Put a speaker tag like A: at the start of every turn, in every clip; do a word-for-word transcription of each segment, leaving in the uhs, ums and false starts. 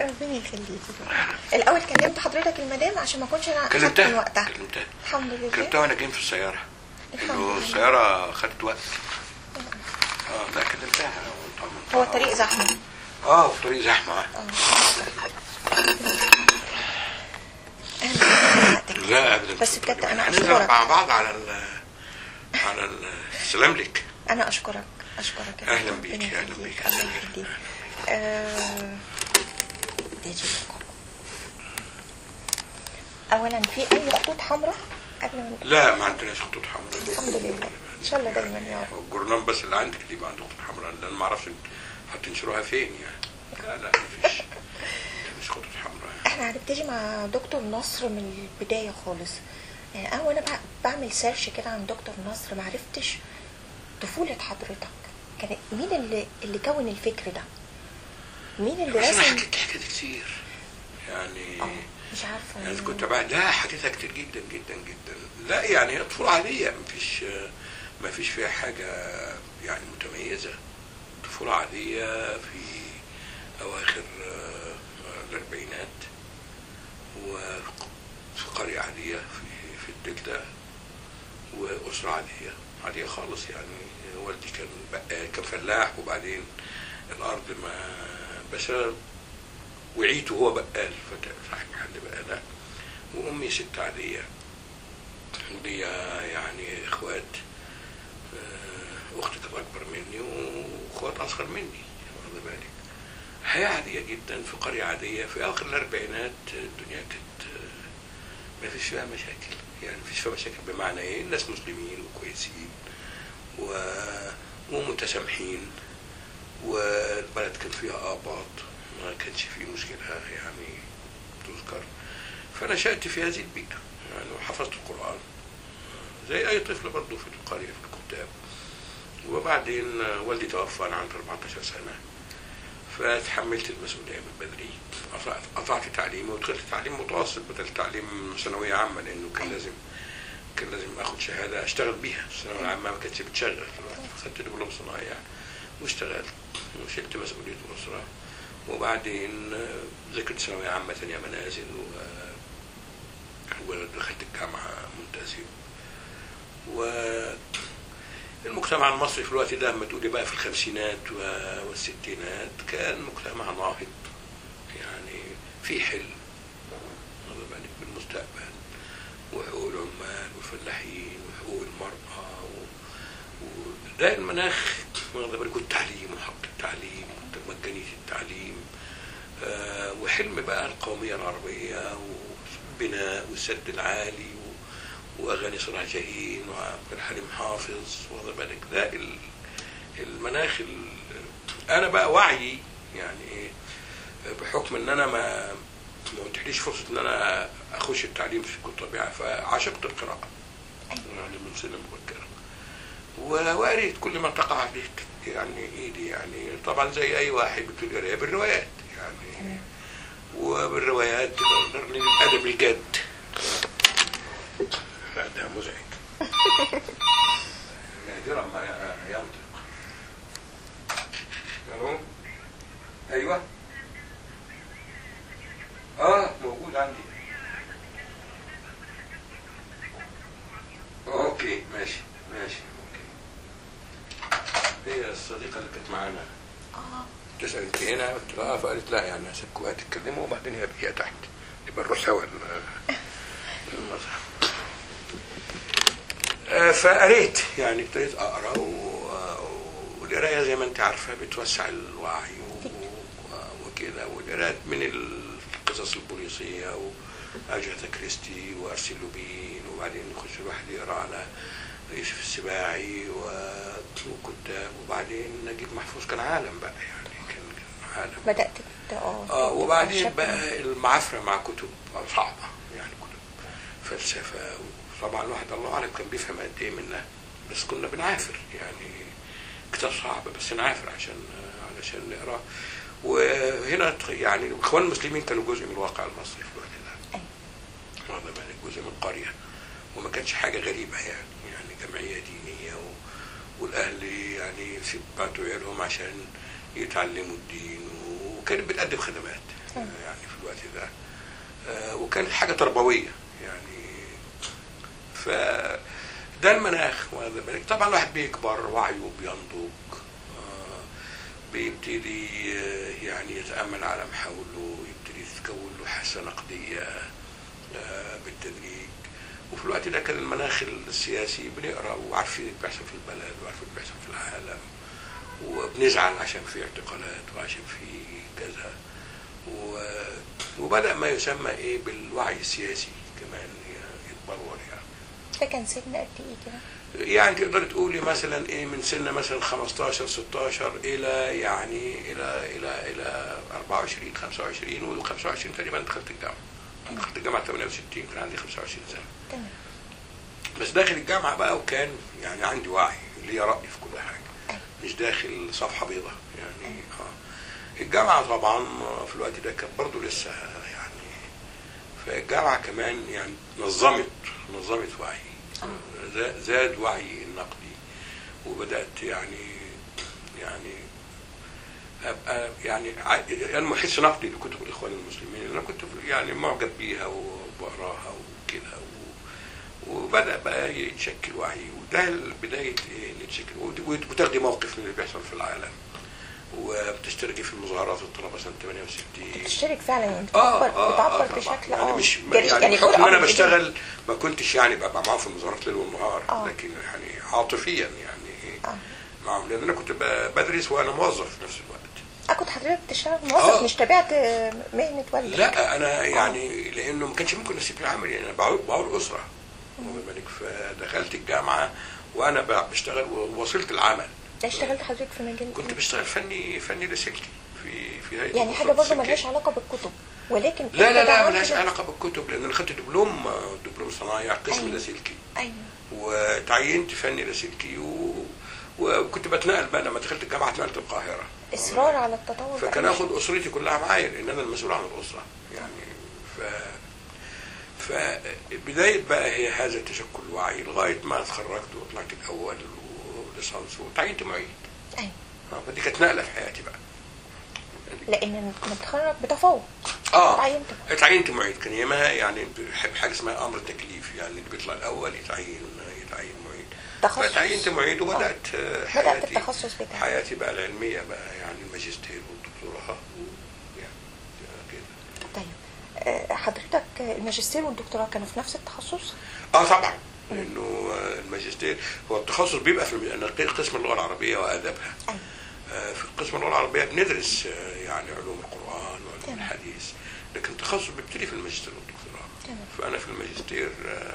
A: ربنا يخليكي. الاول كلمت حضرتك المدام عشان ما كنتش انا اخدت من وقتها.
B: كلمتها
A: الحمد لله.
B: كلمتها وانا جايين في السياره، انه السياره خدت وقت. اه لا كلمتها.
A: هو الطريق زحمه.
B: اه الطريق زحمه. لا ابدا.
A: بس بجد انا
B: هننزل
A: اشكرك
B: مع بعض على ال على السلام لك.
A: انا اشكرك اشكرك
B: اهلا بيك. اهلا بيك.
A: الله يخليك. آه... اولا في اي خطوط حمراء قبل ما
B: لا ما عندناش خطوط حمراء
A: الحمد لله ان شاء الله دايما يا رب.
B: الجورنال بس اللي عندك اللي يبقى عنده خطوط حمراء، لان ما اعرفش هتنشروها فين يعني. لا لا مفيش مش خطوط حمراء يعني.
A: احنا هنبتدي مع دكتور نصر من البدايه خالص. يعني انا وانا بعمل سيرش كده عن دكتور نصر ما عرفتش طفوله حضرتك كان مين اللي اللي كون الفكر ده؟ مين اللي رسم؟
B: انا حكيت حكايات كتير يعني.
A: اه مش عارفه
B: يعني كنت بعد لا حكيتها كتير جدا جدا جدا. لا يعني هي طفوله عاديه، مفيش مفيش فيها حاجه يعني متميزه. طفوله عاديه في اواخر الاربعينات وفي قريه عاديه في في الدلتا، واسره عاديه عاديه خالص يعني. والدي كان بقى كان فلاح، وبعدين الارض ما بشر وعيته هو بقال فتاة صاحب محل بقالة. وامي ست عاديه، ودي يعني اخوات. اختي كانت اكبر مني واخوات اصغر مني واخد بالك. حياه عاديه جدا في قريه عاديه في اخر الاربعينات. الدنيا كانت ما فيش فيها مشاكل يعني. ما فيش فيها مشاكل بمعنى ايه؟ الناس مسلمين وكويسين و... ومتسامحين، والبلد كان فيها آباط، ما كانش فيه مشكلة يعني تذكر. فنشأت في هذه البيئة يعني، وحفظت القرآن زي أي طفل برضه في القرية في الكتاب. وبعدين والدي توفى عن أربعتاشر سنة، فتحملت المسؤولية من بدري. قطعت تعليمي ودخلت تعليم متوسط بدل تعليم ثانوية عامة، لأنه كان لازم كان لازم اخد شهاده اشتغل بيها. الثانويه العامه ما كانتش بتشغل، فخدت دبلوم صناعي يعني واشتغلت وشلت مسؤوليه الاسره. وبعدين ذاكرت ثانويه عامه ثانيه منازل و... ودخلت الجامعه ملتزم. والمجتمع المصري في الوقت ده لما تقولي بقى في الخمسينات والستينات كان مجتمع ناهض يعني، في حلم بالمستقبل وحقوق العمال والفلاحين وحقوق المرأة وده المناخ واخد بالك. والتعليم وحق التعليم ومجانية التعليم آه وحلم بقى القومية العربية والبناء والسد العالي وأغاني صلاح جاهين وعبد الحليم حافظ واخد بالك. ده المناخ. أنا بقى وعي يعني بحكم إن أنا ما ما قلتليش فرصة ان انا اخش التعليم في كل طبيعة، فعشقت القراءة يعني من سن مبكرة، وقريت كل ما تقع عليك يعني ايدي يعني. طبعا زي اي واحد بتقول قراية بالروايات يعني، وبالروايات الادب الجد. لا ده مزعج. نادرا ما ينطق. الو ايوه اه موجود عندي. اوكي ماشي ماشي اوكي. هي الصديقة اللي كانت معانا اه تسأل انت هنا؟ قلت لها، فقالت لا يعني هسيبكم بقى تتكلموا وبعدين هي هي تحت يبقى نروح سوا المسرح. آه فقريت يعني ابتديت اقرا، والقرايه زي ما انت عارفه بتوسع الوعي وكده. والقراءة من القصص البوليسية وأجاثا كريستي وأرسل لوبين، وبعدين يخش الواحد يقرأ على يوسف السباعي وكتاب، وبعدين نجيب محفوظ كان عالم بقى يعني، كان عالم.
A: بدأت
B: اه وبعدين بقى المعافرة مع كتب صعبة يعني، كتب فلسفة. طبعا الواحد الله أعلم كان بيفهم قد إيه منها، بس كنا بنعافر يعني. كتاب صعب بس نعافر عشان علشان نقرأ. وهنا يعني الاخوان المسلمين كانوا جزء من الواقع المصري في الوقت ده. واخد بالك، جزء من قريه، وما كانش حاجه غريبه يعني. يعني جمعيه دينيه و... والاهل يعني بعتوا عيالهم عشان يتعلموا الدين، وكانت بتقدم خدمات يعني في الوقت ده. آه وكانت حاجه تربويه يعني. ف ده المناخ. طبعا الواحد بيكبر، وعيه بينضج، آه بيبتدي يعني يتامل على ما حوله، يبتدي تتكون له حاسه نقديه آه بالتدريج. وفي الوقت ده كان المناخ السياسي بنقرا وعارفين اللي بيحصل في البلد وعارفين اللي بيحصل في العالم، وبنزعل عشان في اعتقالات وعشان في كذا. وبدأ ما يسمى ايه بالوعي السياسي كمان يتبلور يعني.
A: ده كان سن قد ايه كده؟
B: يعني تقدر تقولي مثلا ايه من سن مثلا خمستاشر ستاشر الى يعني الى الى الى اربعة وعشرين خمسة وعشرين، و خمسة وعشرين تقريبا دخلت الجامعه. انا دخلت الجامعه ثمانية وستين، كان عندي خمسة وعشرين سنه.
A: تمام.
B: بس داخل الجامعه بقى وكان يعني عندي وعي، ليا راي في كل حاجه، مش داخل صفحه بيضاء يعني. اه الجامعه طبعا في الوقت ده كانت برضه لسه يعني، فالجامعه كمان يعني نظمت نظمت وعي، زاد وعي النقدي، وبدات يعني يعني ابقى يعني يعني حس نقدي لكتب الاخوان المسلمين، انا كنت يعني معجب بيها وبقراها وكده، وبدا بقى يتشكل وعي، وده بدايه يتشكل، وتاخدي موقف من اللي بيحصل في العالم، وبتشتركي في المظاهرات الطلبه سنه ثمانية وستين.
A: بتشترك فعلا يعني،
B: اه
A: بتعبر
B: اه
A: بتعبر
B: آه
A: بشكل
B: يعني
A: اه
B: مش
A: يعني,
B: يعني بحكم ان انا بشتغل ما كنتش يعني ببقى معاهم في المظاهرات ليل ونهار،
A: آه.
B: لكن يعني عاطفيا يعني
A: آه.
B: معاهم، لان انا كنت بدرس وانا موظف في نفس الوقت.
A: اه كنت حضرتك بتشتغل موظف آه. مش تابعت مهنه والدك؟
B: لا انا يعني آه. لانه ما كانش ممكن اسيب العمل، يعني انا بعول بعول اسره بالك، فدخلت الجامعه وانا بشتغل ووصلت العمل.
A: اشتغلت حضرتك في مجال؟
B: كنت بشتغل فني فني لاسلكي في في هيئه
A: يعني حاجه برضه مالهاش علاقه بالكتب، ولكن
B: لا لا لا مالهاش علاقه بالكتب، لان انا خدت دبلوم دبلوم صنايع قسم أيوة. لاسلكي.
A: ايوه.
B: وتعينت فني لاسلكي، و... وكنت بتنقل بقى لما دخلت الجامعه، اتنقلت القاهره.
A: اصرار على التطور،
B: فكان اخد اسرتي كلها معايا لان انا المسؤول عن الاسره يعني. ف فبدايه بقى هي هذا التشكل الوعي لغايه ما اتخرجت وطلعت الاول وليسانس وتعينت معيد.
A: ايوه.
B: فدي كانت نقله في حياتي بقى،
A: لان متخرج بتفوق.
B: اه اتعينت اتعينت معيد. كان ياما يعني بحب حاجه اسمها امر التكليف، يعني اللي بيطلع الاول يتعين يتعين معيد.
A: تخصص.
B: فتعينت معيد وبدات آه. حياتي
A: بدات التخصص بتاعي،
B: حياتي بقى العلميه بقى، يعني الماجستير والدكتوراه يعني كده.
A: طيب حضرتك الماجستير والدكتوراه كانوا في نفس التخصص؟
B: اه طبعا، لانه الماجستير هو التخصص بيبقى في قسم اللغه العربيه وادبها.
A: أيوة.
B: في قسم اللغه العربيه بندرس يعني علوم القران وعلوم الحديث، لكن التخصص بيبتدي في الماجستير والدكتوراه. فانا في الماجستير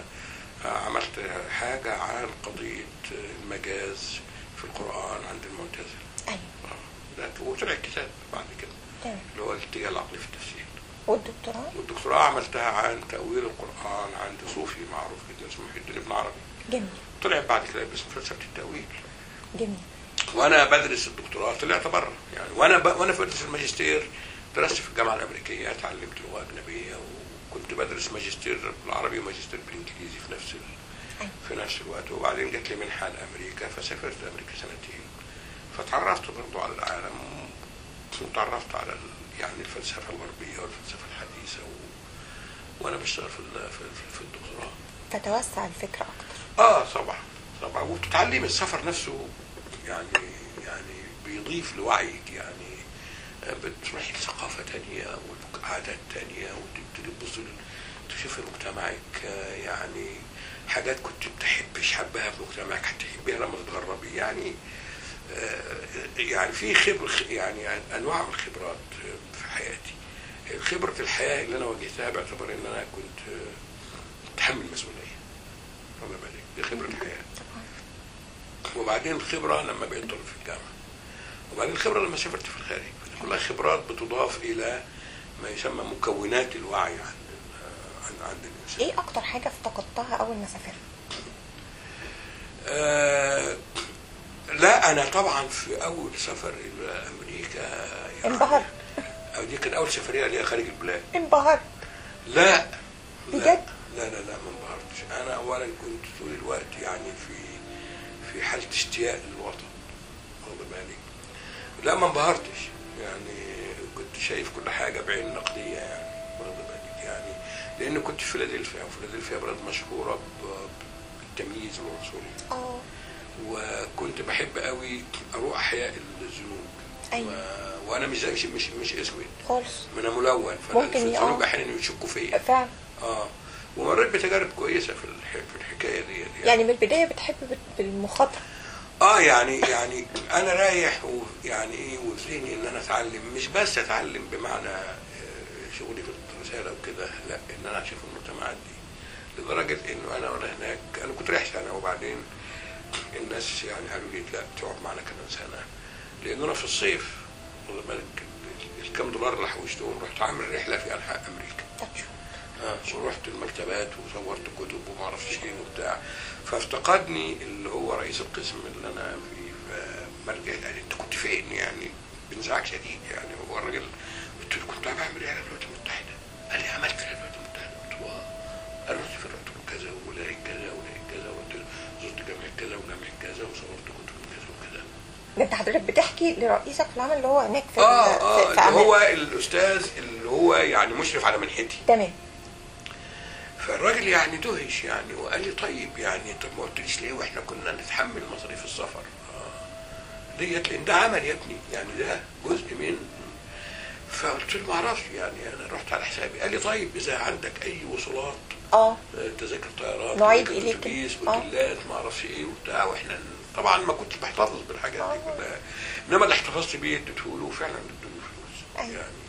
B: عملت حاجه عن قضيه المجاز في القران عند المعتزله.
A: ايوه.
B: وطلع كتاب بعد كده
A: تمام.
B: اللي هو الاتجاه العقلي في التفسير.
A: والدكتوراه؟
B: والدكتوراه عملتها عن تأويل القرآن عند صوفي معروف جدا اسمه محي الدين ابن عربي.
A: جميل.
B: طلع بعد كده باسم فلسفة التأويل.
A: جميل.
B: وانا بدرس الدكتوراه طلعت بره يعني، وانا ب... وانا بدرس الماجستير درست في الجامعة الأمريكية، اتعلمت لغة أجنبية، وكنت بدرس ماجستير بالعربي وماجستير بالإنجليزي في نفس ال... في نفس الوقت. وبعدين جات لي منحة لأمريكا فسافرت أمريكا سنتين، فتعرفت برضه على العالم، وتعرفت على ال... يعني الفلسفة الغربية والفلسفة الحديثة، و... وأنا بشتغل في في, في الدكتوراه.
A: فتوسع الفكرة أكتر.
B: آه طبعا طبعا، وبتتعلم السفر نفسه يعني يعني بيضيف لوعيك، يعني بتروحي لثقافة تانية وعادات تانية، وتبتدي تبص تشوف مجتمعك، يعني حاجات كنت بتحبش حبها في مجتمعك هتحبيها لما تتغربي يعني. يعني في خبر يعني انواع من الخبرات في حياتي. خبره الحياه اللي انا واجهتها باعتبار ان انا كنت متحمل مسؤوليه، واخد بالك، دي خبره الحياه. وبعدين الخبره لما بقيت طالب في الجامعه، وبعدين الخبره لما سافرت في الخارج، كلها خبرات بتضاف الى ما يسمى مكونات الوعي عند عند الانسان.
A: ايه اكتر حاجه افتقدتها اول ما سافرت؟
B: آه لا انا طبعا في اول سفر الى امريكا يعني
A: انبهرت.
B: دي كان اول سفريه ليا خارج البلاد.
A: انبهرت؟
B: لا
A: بجد؟
B: لا لا لا ما انبهرتش. انا اولا كنت طول الوقت يعني في في حاله اشتياق للوطن، واخد بالك. لا ما انبهرتش، يعني كنت شايف كل حاجه بعين نقديه يعني، واخد بالك يعني، لان كنت في فيلادلفيا، وفيلادلفيا بلد مشهوره بالتمييز والعنصريه.
A: اه
B: وكنت بحب قوي اروح احياء الذنوب.
A: ايوه
B: و... وانا مش مش مش, مش اسود
A: خالص،
B: انا ملون،
A: ممكن
B: فالذنوب
A: اه
B: احيانا يشكوا فيا.
A: فعلا.
B: اه ومريت بتجارب كويسه في الح... في الحكايه دي يعني.
A: يعني من البدايه بتحب بت- بالمخاطره.
B: اه يعني يعني انا رايح ويعني ايه وذهني ان انا اتعلم، مش بس اتعلم بمعنى آه، شغلي في الرساله وكده، لا ان انا اشوف المجتمعات دي، لدرجه انه انا وانا هناك انا كنت رايح سنه، وبعدين الناس يعني قالوا لي لا تقعد معنا كمان سنه، لان انا في الصيف واخد بالك الكام دولار اللي حوشتهم رحت عامل رحله في انحاء امريكا. اه ورحت المكتبات وصورت كتب وما اعرفش ايه وبتاع، فافتقدني اللي هو رئيس القسم اللي انا فيه، فمرجع قال انت كنت فين يعني بانزعاج شديد يعني. هو الراجل قلت له كنت بعمل ايه على الولايات المتحده؟ قال لي عملت في الولايات المتحده. قلت له اه. قال رحت في رحت كذا ولقيت كذا ولقيت كذا، وقلت له زرت جامعه كذا وجامعه كذا وصورت كتب كذا وكذا.
A: ده انت حضرتك بتحكي لرئيسك في العمل اللي هو هناك في
B: اه
A: ال-
B: اه
A: في, في
B: اللي هو
A: أمان.
B: الاستاذ اللي هو يعني مشرف على منحتي.
A: تمام.
B: فالراجل يعني دهش يعني، وقال لي طيب يعني طب ما قلتليش ليه واحنا كنا نتحمل مصاريف السفر؟ اه ديت لان ده عمل يا ابني يعني، ده جزء من. فقلت له ما اعرفش يعني انا رحت على حسابي. قال لي طيب اذا عندك اي وصولات
A: اه
B: تذاكر طيارات
A: نعيد
B: تذاكر
A: إليك.
B: اتوبيس
A: آه.
B: اوتيلات ما اعرفش ايه وبتاع، واحنا طبعا ما كنتش بحتفظ بالحاجات دي كلها، انما اللي احتفظت بيه اديته له فعلا، اديته له فلوس
A: أيوة.
B: يعني.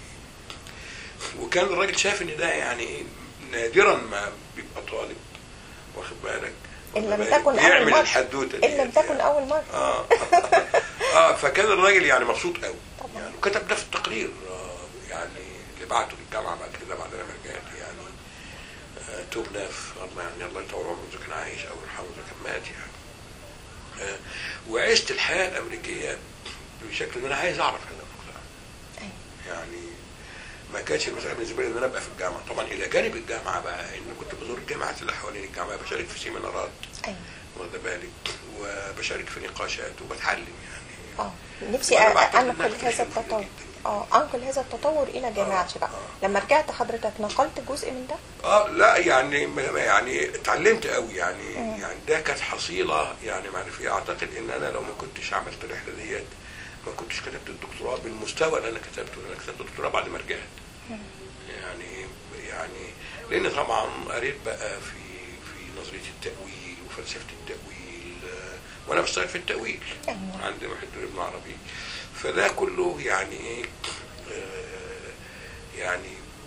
B: وكان الراجل شايف ان ده يعني ايه نادرا ما بيبقى طالب واخد بالك
A: إن لم
B: بالك
A: تكن أول
B: يعمل
A: مرة.
B: الحدوته دي
A: إن لم تكن
B: يعني.
A: أول مرة.
B: اه اه فكان الراجل يعني مبسوط قوي
A: طبعا.
B: يعني، وكتب ده في التقرير آه يعني اللي بعته للجامعه بعد كده بعد ما رجعت يعني. آه توبناف الله يعني الله يطول عمره اذا كان عايش او يرحمه اذا كان مات يعني. آه وعشت الحياه الامريكيه بشكل ان انا عايز اعرف هذا المجتمع. يعني ما كانش المسألة بالنسبة لي ان انا ابقى في الجامعة، طبعا الى جانب الجامعة بقى ان كنت بزور الجامعات اللي حوالين الجامعة، بشارك في سيمينارات
A: ايوه
B: واخد بالك، وبشارك في نقاشات وبتعلم يعني.
A: اه نفسي
B: وأنا بعتقد
A: انقل
B: إنها
A: هذا
B: تفرق
A: التطور.
B: جداً.
A: اه انقل هذا التطور الى جامعتي بقى.
B: آه.
A: لما رجعت حضرتك نقلت جزء من ده؟
B: اه لا يعني يعني اتعلمت قوي يعني.
A: مم.
B: يعني ده كانت حصيلة يعني معرفية. اعتقد ان انا لو ما كنتش عملت الرحلة ديت ما كنتش كتبت الدكتوراه بالمستوى اللي انا كتبته. انا كتبت الدكتوراه بعد ما رجعت. يعني يعني لان طبعا قريت بقى في في نظريه التاويل وفلسفه التاويل، آه، وانا بشتغل في التاويل
A: أيوة.
B: عندي محيط ابن عربي، فده كله يعني ايه آه، يعني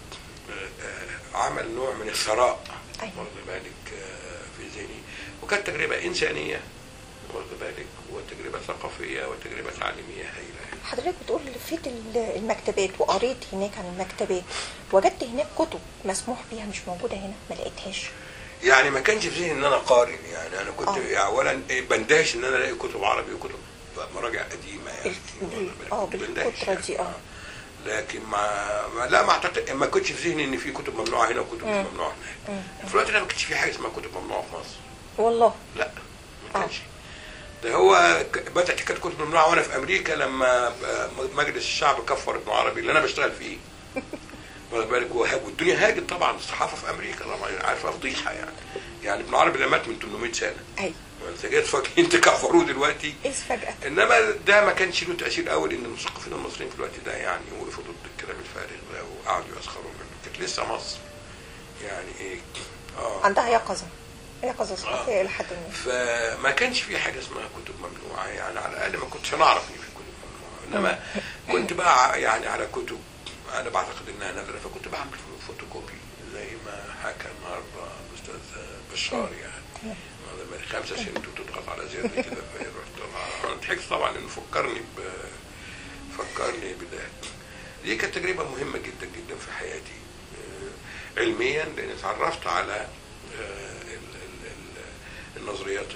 B: آه، عمل نوع من الثراء
A: أيوة.
B: واخد بالك آه، في ذهني، وكانت تجربه انسانيه واخد بالك، وتجربه ثقافيه وتجربه تعليميه هائله.
A: حضرتك بتقول لفيت المكتبات وقريت هناك عن المكتبات، وجدت هناك كتب مسموح بيها مش موجوده هنا ما لقيتهاش؟
B: يعني ما كانش في ذهني ان انا قارن يعني. انا كنت
A: آه.
B: يعني اولا بندهش ان انا الاقي كتب عربي وكتب مراجع قديمه يعني.
A: بال- اه بالكتره دي اه
B: لكن ما ما- لا ما اعتقد ما كنتش في ذهني ان في كتب ممنوعه هنا وكتب مش ممنوعه هناك. في الوقت ده ما كانش في حاجه اسمها كتب ممنوعه في مصر.
A: والله.
B: لا ما كانش. ده هو ك- بدات كانت كتب ممنوعه وانا في امريكا لما مجلس الشعب كفر ابن عربي اللي انا بشتغل فيه. واخد بالك، والدنيا هاجت طبعا، الصحافه في امريكا طبعا عارفه فضيحه يعني. يعني ابن عربي ده مات من ثمانمائة سنه.
A: ايوه
B: انت جيت فاكرين تكفروه دلوقتي.
A: ايه فجاه.
B: انما ده ما كانش له تاثير قوي لان المثقفين المصريين في الوقت ده يعني وقفوا ضد الكلام الفارغ ده وقعدوا يسخروا منه. كانت لسه مصر يعني ايه اه
A: عندها يقظه يقظه ثقافيه الى حد ما.
B: فما كانش في حاجه اسمها كتب ممنوعه يعني. على الاقل ما كنتش انا اعرف ان في كتب ممنوعه، انما كنت بقى يعني على كتب انا بعتقد انها نادره فكنت بعمل فوتوكوبي زي ما حكى النهارده الاستاذ بشار يعني. خمسة سنت وتضغط على زر كده فيروح طبعا. انا ضحكت طبعا انه فكرني ب فكرني بده. دي كانت تجربه مهمه جدا جدا في حياتي علميا، لان اتعرفت على النظريات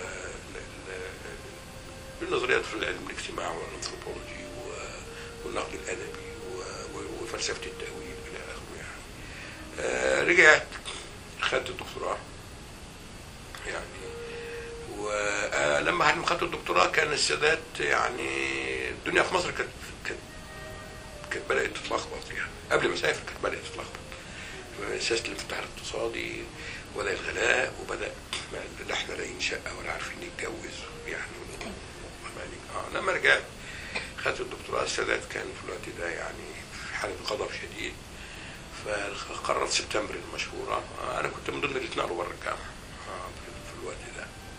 B: النظريات في العلم الاجتماعي والانثروبولوجي والنقد الادبي وفلسفه التاويل الى اخره يعني. رجعت خدت الدكتوراه يعني. ولما لما خدت الدكتوراه كان السادات يعني الدنيا في مصر كانت كانت كانت بدات تتلخبط يعني، قبل ما اسافر كانت بدات تتلخبط. سياسه الانفتاح الاقتصادي وبدا الغلاء، وبدا لا احنا لاقيين شقه ولا عارفين نتجوز يعني. اه لما رجعت خدت الدكتوراه، السادات كان في الوقت ده يعني في حاله غضب شديد، فقررت سبتمبر المشهوره. آه انا كنت من ضمن اللي اتنقلوا بره الجامعه آه في الوقت ده.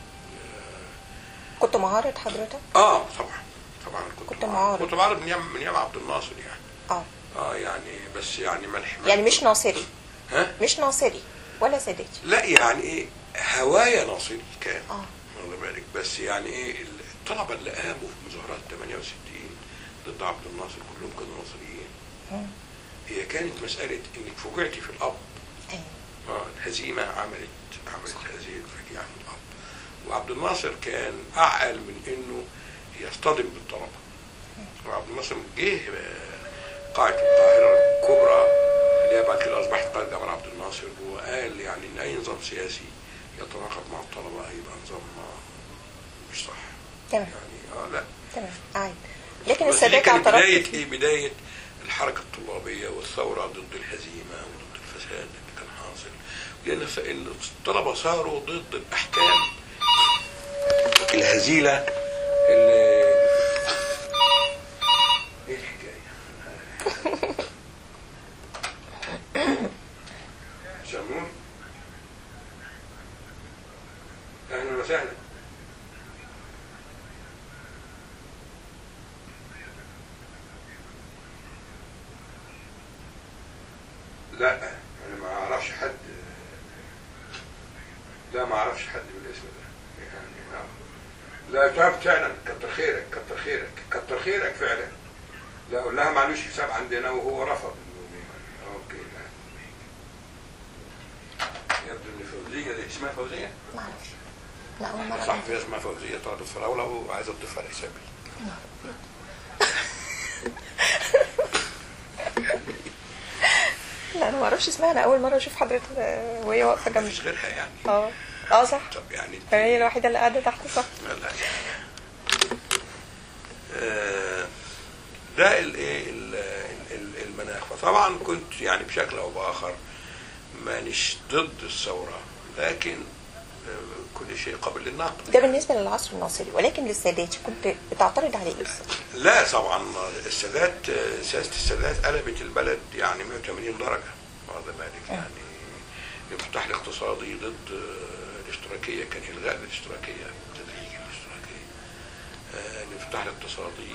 A: آه كنت معارض حضرتك؟
B: اه طبعا طبعا كنت,
A: كنت معارض.
B: كنت معارض من يوم من يوم عبد الناصر يعني.
A: اه
B: اه يعني بس يعني ملح
A: يعني مش ناصري؟
B: ها؟
A: مش ناصري ولا ساداتي؟
B: لا يعني ايه، هوايا ناصري كان.
A: اه
B: واخد بالك، بس يعني ايه الطلبه اللي قاموا في مظاهرات ثمانية وستين ضد عبد الناصر كلهم كانوا ناصريين.
A: مم.
B: هي كانت مساله انك فوجئتي في الاب.
A: ايوه.
B: اه الهزيمه عملت عملت هذه الفجيعه في الاب، وعبد الناصر كان اعقل من انه يصطدم بالطلبه. وعبد الناصر جه قاعه القاهره الكبرى اللي هي بعد كده اصبحت قاعه جمال عبد الناصر، وقال يعني ان اي نظام سياسي يتناقض مع الطلبه هيبقى نظام مش صح.
A: تمام.
B: يعني اه لا
A: تمام عادي. لكن
B: بس دي
A: السادات
B: كانت
A: اعترض
B: بدايه
A: فيه.
B: ايه، بدايه الحركه الطلابيه والثوره ضد الهزيمه وضد الفساد اللي كان حاصل، لان الطلبه صاروا ضد الاحكام الهزيله اللي ايه الحكايه؟ شمون اهلا وسهلا. لا انا ما اعرفش حد، لا ما اعرفش حد بالاسم ده يعني. لا تعرف فعلا، كتر خيرك كتر خيرك كتر خيرك فعلا. لا اقول لها معلوش حساب عندنا وهو رفض. اوكي لا يبدو ان فوزيه دي اسمها فوزيه؟
A: ما اعرفش. لا اول مره.
B: صاحبي اسمها فوزيه طلبت فراوله وعايزه تضيفها على حسابي.
A: لا انا ما اعرفش اسمها، انا اول مره اشوف حضرتك وهي واقفه جنبي.
B: مفيش غيرها يعني.
A: اه اه صح.
B: طب يعني
A: هي الوحيده اللي قاعده تحت صح.
B: لا لا آه ده الايه المناخ. فطبعا كنت يعني بشكل او باخر مانيش ضد الثوره، لكن كل شيء قابل للنقد.
A: ده بالنسبه للعصر الناصري، ولكن للسادات كنت بتعترض عليه ايه؟
B: لا طبعا السادات، سياسه السادات قلبت البلد يعني مية وثمانين درجه. واخد بالك يعني الانفتاح الاقتصادي ضد الاشتراكيه، كان الغاء الاشتراكيه تدريجي الاشتراكيه. الانفتاح الاقتصادي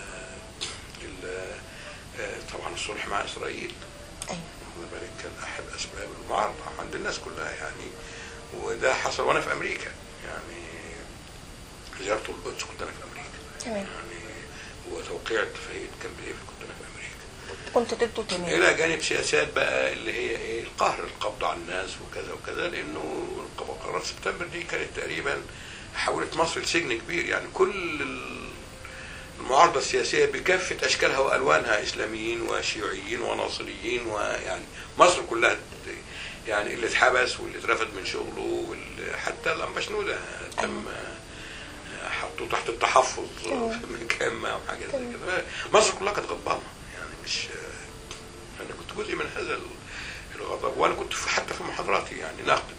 B: طبعا الصلح مع اسرائيل.
A: ايوه.
B: واخد بالك كان احد اسباب المعارضه عند الناس كلها يعني، وده حصل وانا في امريكا يعني. زياره القدس كنت انا في امريكا.
A: تمام.
B: يعني وتوقيع اتفاقيه كامب ديفيد كنت انا في امريكا.
A: كنت ضده تمام.
B: الى جانب سياسات بقى اللي هي ايه القهر، القبض على الناس وكذا وكذا، لانه قرارات سبتمبر دي كانت تقريبا حولت مصر لسجن كبير يعني. كل المعارضه السياسيه بكافه اشكالها والوانها، اسلاميين وشيوعيين وناصريين، ويعني مصر كلها يعني اللي اتحبس واللي اترفد من شغله واللي حتى لما شنودة تم حطوه تحت التحفظ في مكان ما وحاجات زي كده. مصر كلها كانت غضبانه يعني، مش انا كنت جزء من هذا الغضب، وانا كنت حتى في محاضراتي يعني ناقد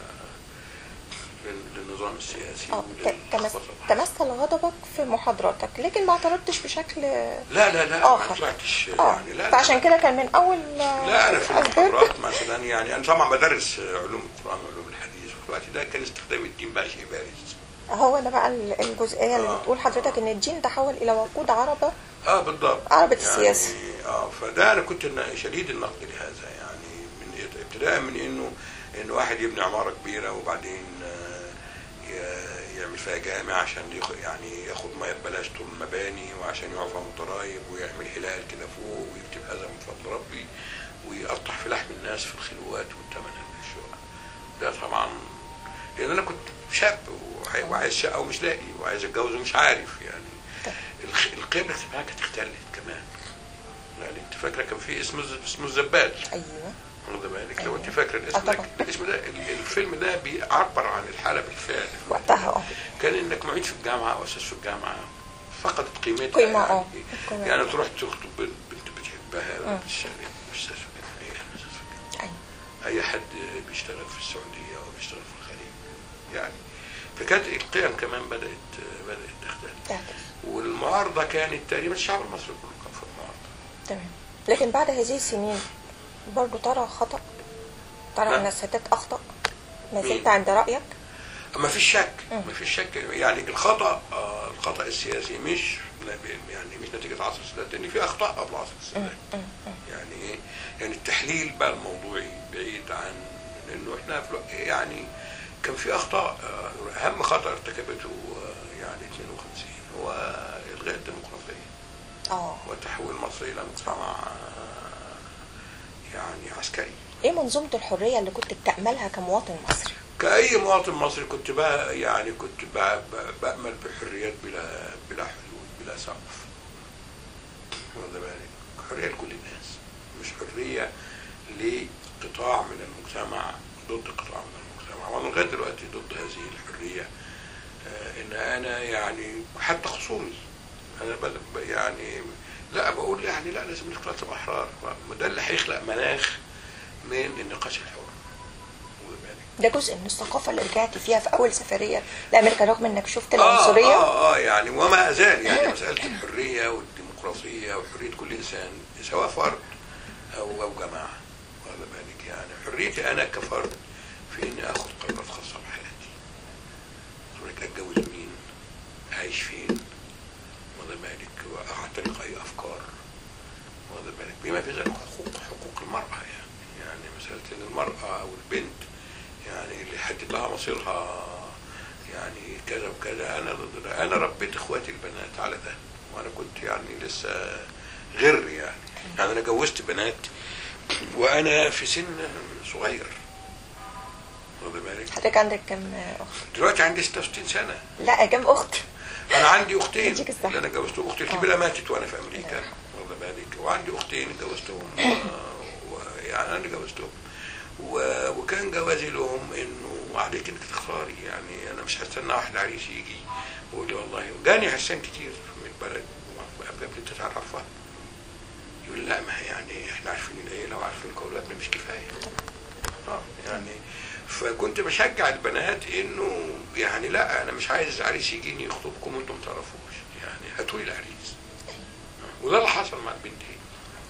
B: للنظام السياسي.
A: اه تمثل غضبك في محاضراتك، لكن ما اعترضتش بشكل
B: لا لا لا
A: آخر.
B: ما طلعتش
A: آه.
B: يعني. لا
A: فعشان كده كان من اول
B: لا انا في المحاضرات مثلا يعني انا طبعا بدرس علوم القران وعلوم الحديث، وفي الوقت ده كان استخدام الدين بقى شيء بارز.
A: هو ده بقى الجزئيه اللي
B: آه.
A: بتقول حضرتك ان الدين تحول الى وقود عربه.
B: اه بالضبط.
A: عربه
B: يعني
A: السياسه.
B: اه فده انا كنت شديد النقد لهذا يعني، من ابتداء من انه انه واحد يبني عماره كبيره وبعدين يعمل فيها جامع عشان يعني ياخد ميه ببلاش طول المباني، وعشان يعفى من الضرايب، ويعمل هلال كده فوق ويكتب هذا من فضل ربي، ويقطع في لحم الناس في الخلوات والثمن الشقق. ده طبعا لان انا كنت شاب وعايز شقه ومش لاقي، وعايز اتجوز ومش عارف يعني. القيم الاجتماعيه كانت اختلت كمان يعني. انت فاكره كان في اسمه اسمه الزبال؟
A: ايوه
B: واخد بالك؟ لو انت فاكره الاسم ده، الاسم ده الفيلم ده بيعبر عن الحاله بالفعل
A: وقتها. اه
B: كان انك معيد في الجامعه او استاذ في الجامعه فقدت قيمتها
A: قيمة
B: يعني.
A: اه
B: يعني تروح تخطب بنت انا بتشتغل مستشفى كده، اي مستشفى كده، اي حد بيشتغل في السعوديه او بيشتغل في الخليج يعني. فكانت القيم كمان بدات بدات تختلف، والمعارضه كانت تقريبا الشعب المصري كله كان في المعارضه.
A: تمام. لكن بعد هذه السنين برضو ترى خطأ؟ ترى ان السادات اخطأ؟ ما زلت عند رايك؟
B: ما فيش شك، ما فيش شك يعني. الخطأ آه الخطأ السياسي مش يعني مش نتيجة عصر السادات، لأن في أخطاء قبل عصر السادات. يعني إيه؟ يعني التحليل بقى الموضوعي بعيد عن إنه إحنا يعني كان في أخطاء. آه أهم خطأ ارتكبته آه يعني اثنين وخمسين هو إلغاء الديمقراطية.
A: اه
B: وتحويل مصر إلى مجتمع آه يعني عسكري.
A: إيه منظومة الحرية اللي كنت بتأملها كمواطن مصري؟
B: كأي مواطن مصري كنت بقى يعني كنت بقى بأمل بحريات بلا بلا حدود بلا سقف. واخد بالك؟ حرية لكل الناس، مش حرية لقطاع من المجتمع ضد قطاع من المجتمع. وأنا لغاية دلوقتي ضد هذه الحرية. آه إن أنا يعني حتى خصومي أنا يعني لا بقول يعني لا لازم الاختلاط تبقى أحرار، ده اللي هيخلق مناخ من النقاش الحر.
A: ده جزء من الثقافة اللي رجعت فيها في أول سفرية لأمريكا رغم إنك شفت العنصرية.
B: آه, آه, آه يعني وما زال يعني مسألة الحرية والديمقراطية وحرية كل إنسان سواء فرد أو أو جماعة. واخد بالك؟ يعني حريتي أنا كفرد في إني آخذ قرارات خاصة بحياتي. حريتي أتجوز مين؟ أعيش فين؟ واخد بالك؟ وأعتنق أي أفكار. واخد بالك؟ بما في ذلك حقوق حقوق المرأة يعني يعني مسألة إن المرأة أو البنت يعني اللي حدد لها مصيرها يعني كذا وكذا. انا ضد ده. انا ربيت اخواتي البنات على ده، وانا كنت يعني لسه غير يعني يعني انا جوزت بنات وانا في سن صغير. واخد بالك؟
A: حضرتك عندك كم اخت؟
B: دلوقتي عندي ستة وستين سنة.
A: لا كم اخت؟
B: انا عندي اختين اللي انا جوزتهم. اختي الكبيرة ماتت وانا في امريكا. واخد بالك؟ وعندي اختين جوزتهم يعني انا جوزتهم وكان جوازي لهم انه عليك انك تختاري. يعني انا مش هستنى واحد عريس يجي ويقول لي والله جاني حسان كتير من البلد قبل انت تعرفها يقول لا ما هي يعني احنا عارفين العيله وعارفين اولادنا مش كفايه. اه يعني فكنت بشجع البنات انه يعني لا انا مش عايز عريس يجيني يخطبكم وانتم ما تعرفوش، يعني هاتوا لي العريس. وده اللي حصل مع البنتين.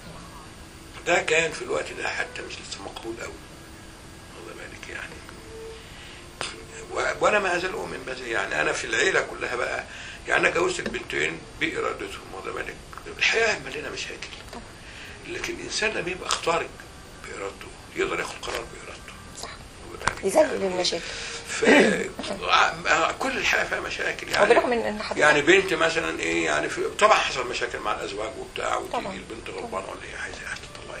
B: ده كان في الوقت ده حتى مش لسه مقبول قوي. يعني وانا ما زال اؤمن بس يعني انا في العيله كلها بقى يعني انا جوزت البنتين بارادتهم. واخد بالك؟ الحياه مليانه مشاكل، لكن الانسان لما يبقى اختارق بارادته يقدر ياخد قرار بارادته.
A: صح. يذلل المشاكل.
B: كل الحياه فيها مشاكل يعني.
A: وبرغم ان
B: يعني بنت مثلا ايه يعني في طبعا حصل مشاكل مع الازواج وبتاع وتيجي البنت غلطانه ولا هي عايزه تطلعي.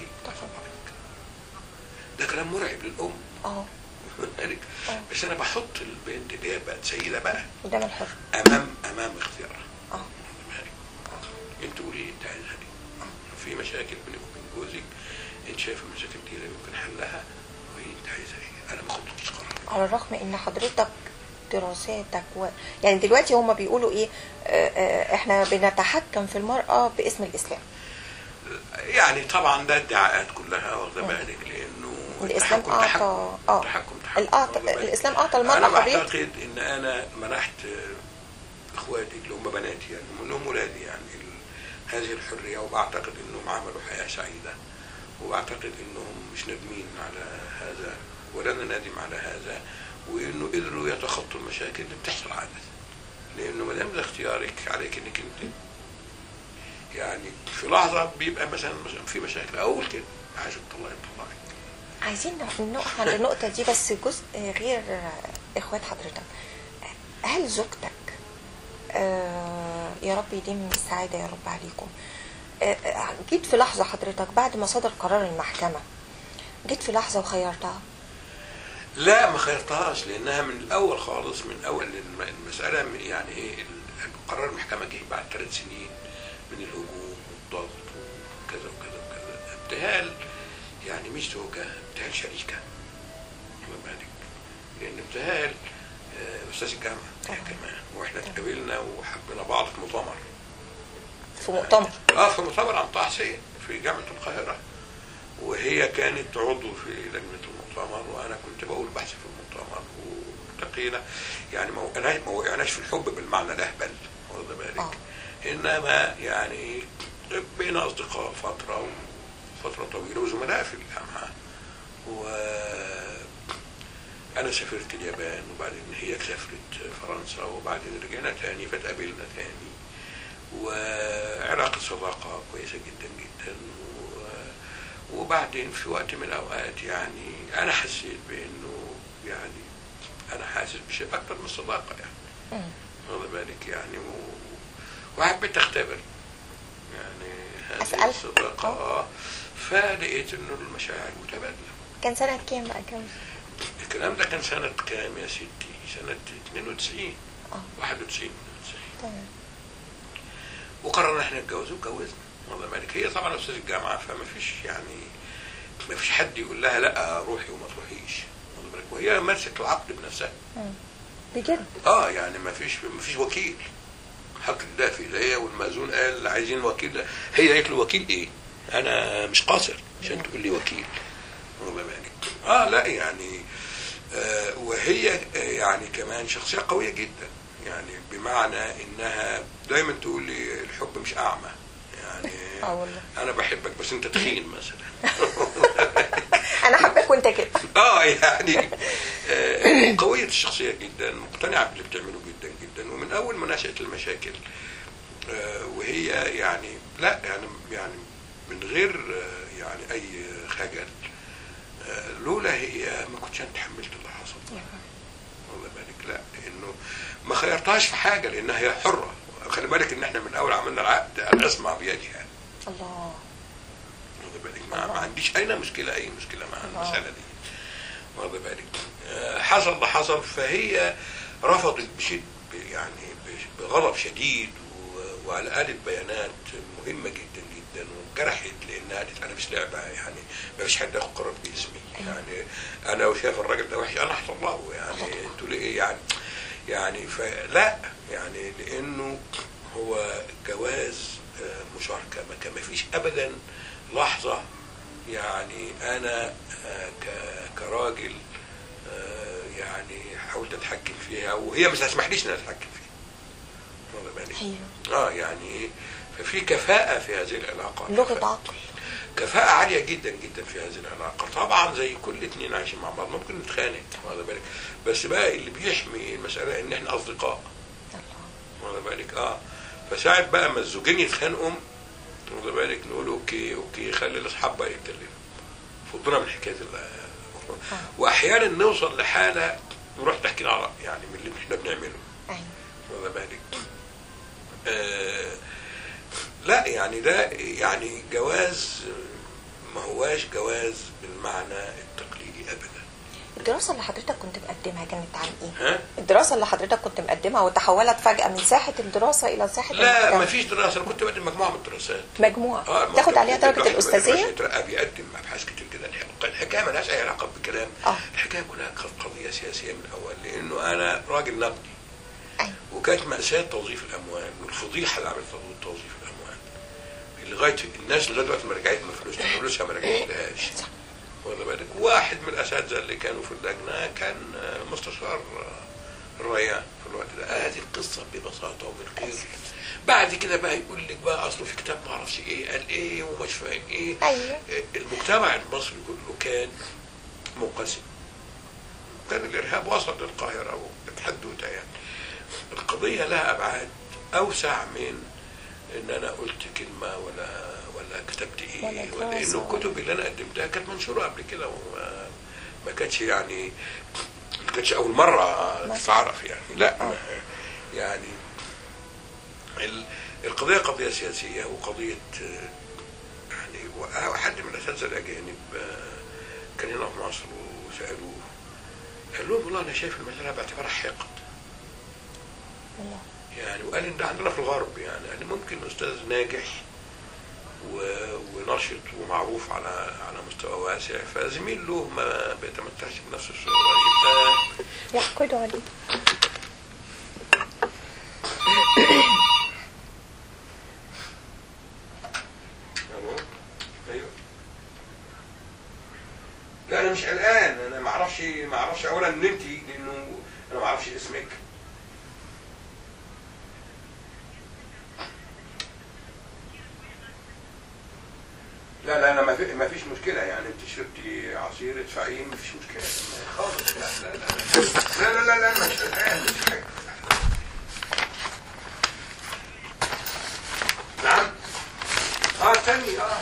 B: ده كلام مرعب للام.
A: اه
B: بس انا بحط البنت اللي هي بقت سيده بقى
A: قدام الحر
B: امام امام اختيارها.
A: اه
B: انت قولي انت عايزها دي. في مشاكل بينك وبين جوزك انت شايف المشاكل دي يمكن حلها وانت عايزها ايه. انا ما خدتش قرار.
A: على الرغم ان حضرتك دراساتك و... يعني دلوقتي هم بيقولوا ايه آه آه احنا بنتحكم في المرأة باسم الاسلام.
B: يعني طبعا ده ادعاءات كلها. واخده بالك؟ لانه
A: الاسلام اعطى اه
B: تحكم
A: الأعطى... الاسلام اعطى المرأة
B: انا
A: حرية.
B: بعتقد ان انا منحت اخواتي اللي هم بناتي يعني منهم ولادي يعني هذه الحريه، وبعتقد انهم عملوا حياه سعيده، وبعتقد انهم مش نادمين على هذا ولا انا نادم على هذا، وانه قدروا يتخطوا المشاكل اللي بتحصل عاده. لانه ما دام ده اختيارك عليك انك انت يعني في لحظه بيبقى مثلا في مشاكل اول كده عايزك تطلعي تطلعي.
A: عايزين نقف عند النقطه دي بس جزء غير اخوات حضرتك. هل زوجتك آه يا رب يديم السعاده يا رب عليكم آه جيت في لحظه حضرتك بعد ما صدر قرار المحكمه جيت في لحظه وخيرتها؟
B: لا ما خيرتهاش، لانها من الاول خالص من اول المساله من يعني ايه قرار المحكمه جه بعد ثلاث سنين من الهجوم والضغط وكذا وكذا وكذا. ابتهال يعني مش زوجه، ابتهال شريكه. واخد بالك؟ لان ابتهال استاذ الجامعه كمان، واحنا اتقابلنا وحبينا بعض في مؤتمر
A: في مؤتمر
B: اه في مؤتمر عن طه حسين في جامعة القاهرة، وهي كانت عضو في لجنة المؤتمر، وأنا كنت بقول بحث في المؤتمر، والتقينا يعني ما وقعناش في الحب بالمعنى الأهبل واخد بالك، إنما يعني بقينا أصدقاء فترة فترة طويلة وزملاء في الجامعة. وأنا سافرت اليابان، وبعدين هي سافرت فرنسا، وبعدين رجعنا تاني فتقابلنا تاني، وعلاقة صداقة كويسة جدا جدا. وبعدين في وقت من الأوقات يعني أنا حسيت بأنه يعني أنا حاسس بشيء أكتر من الصداقة يعني واخد بالك يعني، وحبيت أختبر يعني هذه الصداقة اه فلقيت إنه المشاعر متبادلة.
A: كان سنة كام بقى الجواز؟
B: الكلام ده كان سنة كام يا ستي؟ سنة اتنين وتسعين
A: اه
B: واحد وتسعين
A: تمام.
B: وقررنا احنا نتجوز واتجوزنا واخد بالك. هي طبعا أستاذ الجامعة فما فيش يعني ما فيش حد يقول لها لا روحي وما تروحيش واخد بالك، وهي ماسك العقد بنفسها
A: بجد؟
B: اه يعني ما فيش ما فيش وكيل، حق ده في ايديا، والمأذون قال عايزين وكيل، هي قالت له وكيل ايه؟ انا مش قاصر عشان تقول لي وكيل واخد بالك. اه لا يعني آه وهي آه يعني كمان شخصية قوية جدا يعني، بمعنى انها دايما تقول لي الحب مش اعمى يعني
A: اه والله
B: انا بحبك بس انت تخين مثلا
A: انا حبك وانت كده
B: اه يعني آه قوية الشخصية جدا، مقتنعة باللي بتعمله جدا جدا، ومن اول ما نشأت المشاكل آه وهي يعني لا يعني يعني من غير آه يعني اي خجل آه لولا هي ما كنتش انا تحملت اللي حصل والله بالك. لا لانه ما خيرتهاش في حاجة لانها هي حرة، خلي بالك ان احنا من اول عملنا العقد انا اسمع بيدها
A: الله
B: واخد بالك، ما, ما عنديش اي مشكله اي مشكله مع المساله دي واخد بالك. آه حصل اللي حصل، فهي رفضت بشد يعني بغضب شديد، وعلى قالت بيانات مهمه جدا جدا وجرحت، لانها قالت انا مش لعبه يعني ما فيش حد ياخد قرار باسمي يعني، انا وشايف الراجل ده وحش انا هطلعه يعني انتوا ليه يعني يعني فلا يعني لانه هو جواز مشاركة، ما فيش ابدا لحظة يعني انا كراجل يعني حاولت اتحكم فيها وهي مش هتسمحليش ان اتحكم فيها واخد بالك. اه يعني ففي كفاءة في هذه العلاقة،
A: لغة عقل،
B: كفاءة عالية جدا جدا في هذه العلاقة. طبعا زي كل اتنين عايشين مع بعض ممكن نتخانق واخد بالك، بس بقى اللي بيحمي المسألة ان احنا اصدقاء واخد بالك. اه فساعة بقى ما الزوجين يتخانقوا واخد بالك نقول اوكي اوكي خلي الاصحاب بقى يتكلموا، فضنا من حكاية واحيانا نوصل لحالة نروح تحكي لها يعني من اللي احنا بنعمله واخد بالك. آه لا يعني ده يعني جواز ما هواش جواز بالمعنى التقليدي ابدا.
A: الدراسة اللي حضرتك كنت مقدمها كانت عن ايه؟
B: ها؟
A: الدراسة اللي حضرتك كنت مقدمها وتحولت فجأة من ساحة الدراسة الى ساحة
B: لا ما فيش دراسة، انا كنت بقدم مجموعة من الدراسات.
A: مجموعة؟
B: اه
A: تاخد عليها درجة الأستاذية؟
B: يترقى بيقدم ابحاث كتير كده. الحكاية مالهاش اي علاقة بالكلام،
A: اه
B: الحكاية كلها قضية سياسية من الاول، لانه انا راجل نقدي
A: أيوة.
B: وكانت مأساة توظيف الاموال والفضيحة اللي عملت توظيف الاموال لغاية الناس لغاية دلوقتي ما رجعت من فلوسها فلوسها ما رجعتلهاش واخد بالك. واحد من الاساتذه اللي كانوا في اللجنه كان مستشار الريان في الوقت ده. هذه القصه ببساطه وبالخير. بعد كده بقى يقول لك بقى اصله في كتاب ما اعرفش ايه قال ايه ومش فاهم ايه.
A: أيوة.
B: المجتمع المصري كله كان منقسم، كان الارهاب وصل للقاهره وحدوته يعني. القضيه لها ابعاد اوسع من ان انا قلت كلمه ولا ولا كتبت ايه، ولا انه الكتب اللي انا قدمتها كانت منشوره قبل كده وما ما كانتش يعني ما كانتش اول مره تتعرف يعني. لا يعني القضيه قضيه سياسيه وقضيه يعني. وحد من الاساتذه الاجانب كان هنا في مصر وسالوه قال لهم والله انا شايف المساله باعتبارها حقد يعني، وقال ان ده عندنا في الغرب يعني, يعني ممكن استاذ ناجح وناشط ومعروف على على مستوى واسع فزميل له ما بيتمتعش بنفس الشهرة
A: يحقدوا عليه.
B: انا مش قلقان، انا ما اعرفش ما اعرفش اولا ان انت، لانه انا ما اعرفش اسمك. لا لا انا ما في ما فيش مشكله، يعني انت شربتي عصير ادفعيه ما فيش مشكله خالص. لا لا لا لا لا لا لا مش قلقان مش حاجه. نعم اه ثاني اه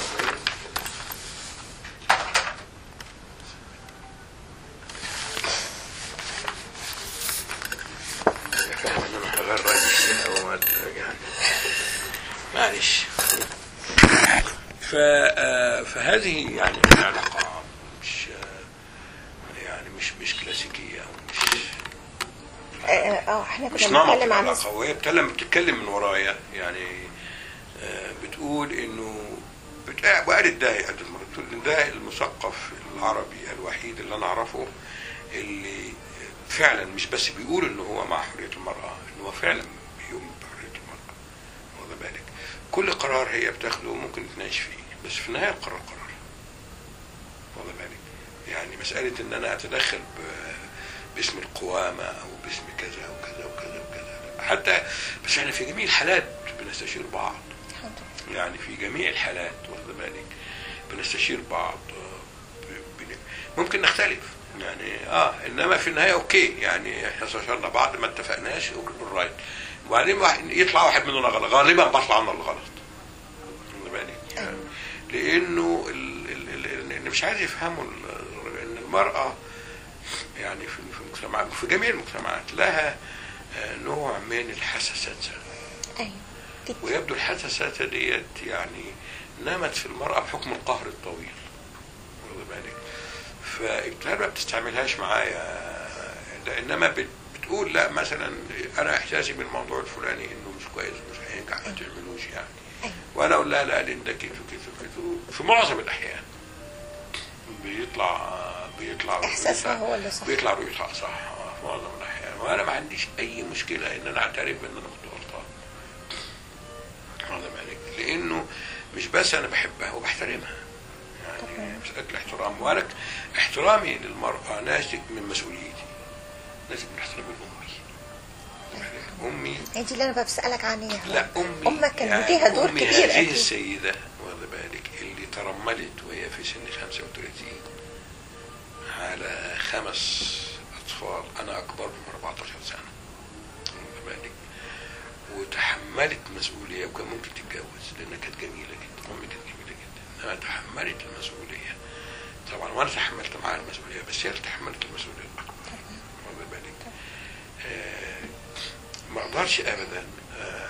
B: معلش. فهذه يعني علاقة مش يعني مش مش كلاسيكية او مش
A: اه احنا
B: مش
A: كنا
B: نمط
A: بنتكلم عن
B: العلاقة، وهي بتتكلم بتتكلم من ورايا يعني بتقول انه وقالت ده ده المثقف العربي الوحيد اللي انا اعرفه اللي فعلا مش بس بيقول انه هو مع حرية المرأة، انه هو فعلا بيؤمن بحرية المرأة. واخد بالك؟ كل قرار هي بتاخده ممكن تناقش فيه، بس في النهاية القرار قرار. واخد بالك؟ يعني مسألة ان انا اتدخل باسم القوامة او باسم كذا وكذا وكذا وكذا، حتى بس احنا في جميع الحالات بنستشير بعض. يعني في جميع الحالات واخد بالك بنستشير بعض، ممكن نختلف يعني اه انما في النهايه اوكي، يعني احنا استشرنا بعض ما اتفقناش اوكي رايت، وبعدين يطلع واحد مننا غلط، غالبا بطلع انا الغلط. واخد بالك؟ يعني لانه اللي مش عايز يفهموا ان المراه يعني في المجتمع في جميع المجتمعات لها نوع من الحساسات.
A: ايوه
B: ويبدو الحساسات ديت يعني نمت في المرأة بحكم القهر الطويل. واخد بالك؟ فابتدى ما بتستعملهاش معايا، انما بتقول لا مثلا انا احساسي بالموضوع الفلاني انه مش كويس ومش هينجح ما تعملوش يعني، وانا اقول لها لا لان ده كده وكده وكده. في معظم الاحيان بيطلع بيطلع
A: احساسها هو اللي صح،
B: بيطلع بيطلع صح في معظم الاحيان، وانا ما عنديش اي مشكله ان انا اعترف بان انا كنت غلطان. واخد بالك؟ لانه مش بس انا بحبها وبحترمها، يعني مسألة الاحترام، وانا احترامي للمرأة ناشئ من مسؤوليتي، ناشئ من احترامي لأمي. أمي
A: هي دي اللي أنا بسألك عنها.
B: لا أمي
A: أمك كان
B: يعني
A: ليها دور
B: أمي
A: كبير.
B: هذه السيدة واخد بالك اللي ترملت وهي في سن خمسة وثلاثين على خمس أطفال، أنا أكبر من أربعتاشر سنة، واخد بالك؟ وتحملت مسؤولية وكان ممكن تتجوز لأنها كانت جميلة جدا، أمي كانت جميلة جدا، إنما تحملت المسؤولية طبعا، وأنا تحملت معاها المسؤولية، بس هي اللي تحملت المسؤولية الأكبر. واخد بالك؟ آه ما أقدرش أبدا آه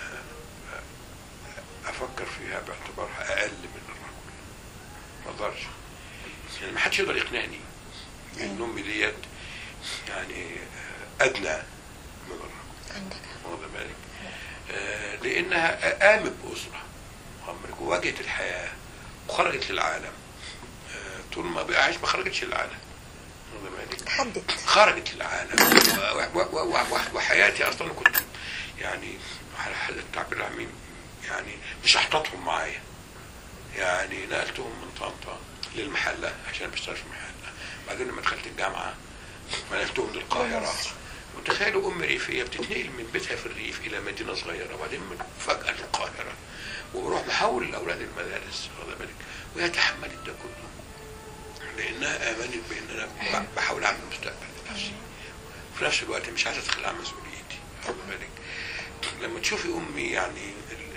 B: أفكر فيها باعتبارها أقل من الرجل، ما أقدرش، يعني ما حدش يقدر يقنعني إن أمي ديت يعني أدنى من الرجل. واخد بالك؟ آه لأنها قامت بأسرة وواجهت الحياة وخرجت للعالم. آه طول ما بقى عايش ما خرجتش للعالم، واخد بالك؟
A: حدت
B: خرجت للعالم وحياتي أصلا كنت يعني على التعبير العميم يعني مش أحطتهم معايا، يعني نقلتهم من طنطا للمحلة عشان بشتغل في المحلة، بعدين لما دخلت الجامعة نقلتهم للقاهرة. وتخيلوا أم ريفية بتتنقل من بيتها في الريف إلى مدينة صغيرة وبعدين فجأة للقاهرة، وبروح بحول الأولاد المدارس، واخد بالك؟ وهي تحملت ده كله لأنها آمنت بأن أنا بحاول أعمل مستقبل لنفسي، في نفس الوقت مش عايزة أتخلى عن مسؤوليتي. واخد بالك؟ لما تشوفي أمي يعني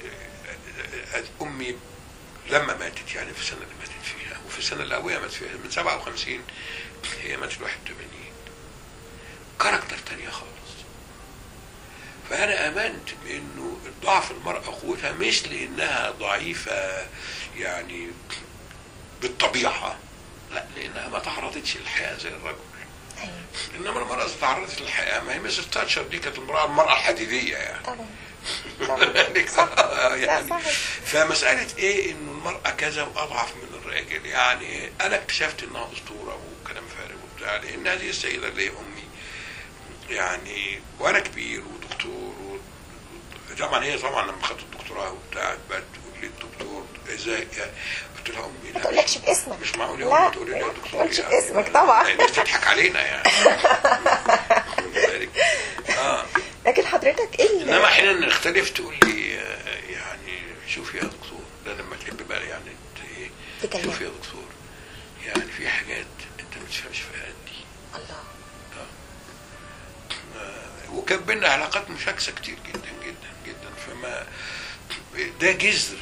B: أمي لما ماتت يعني في السنة اللي ماتت فيها وفي السنة اللي أبويا مات فيها من سبعة وخمسين، هي ماتت واحد وثمانين، كاركتر تانية خالص. فأنا آمنت بأنه ضعف المرأة قوتها مش لأنها ضعيفة يعني بالطبيعة، لا لأنها ما تعرضتش للحياة زي الرجل. إنما المرأة تعرضت للحياة، ما هي ميسيس تاتشر دي كانت المرأة المرأة الحديدية يعني. يعني فمسألة إيه إنه المرأة كذا وأضعف من الراجل، يعني أنا اكتشفت إنها أسطورة وكلام فارغ وبتاع، لأن هذه السيدة اللي هي أمي يعني وأنا كبير ودكتور و... طبعا هي طبعا لما خدت الدكتوراه وبتاع بقت تقول لي الدكتور ازاي، قلت لها امي لا
A: بقولكش باسمك.
B: مش معقول
A: لا
B: يوم تقولي لي يا
A: ما
B: دكتور
A: بقولش
B: يعني
A: باسمك طبعا.
B: الناس تضحك علينا يعني. اه
A: لكن حضرتك ايه ال-
B: انما احيانا نختلف تقول لي آه، يعني شوف يا دكتور، ده لما تحب بقى يعني ت- ايه
A: تكلم.
B: شوف يا دكتور، يعني في حاجات انت ما تفهمش فيها دي.
A: الله.
B: آه، وكان بينا علاقات مشاكسه كتير جدا جدا جدا، فما ده جذر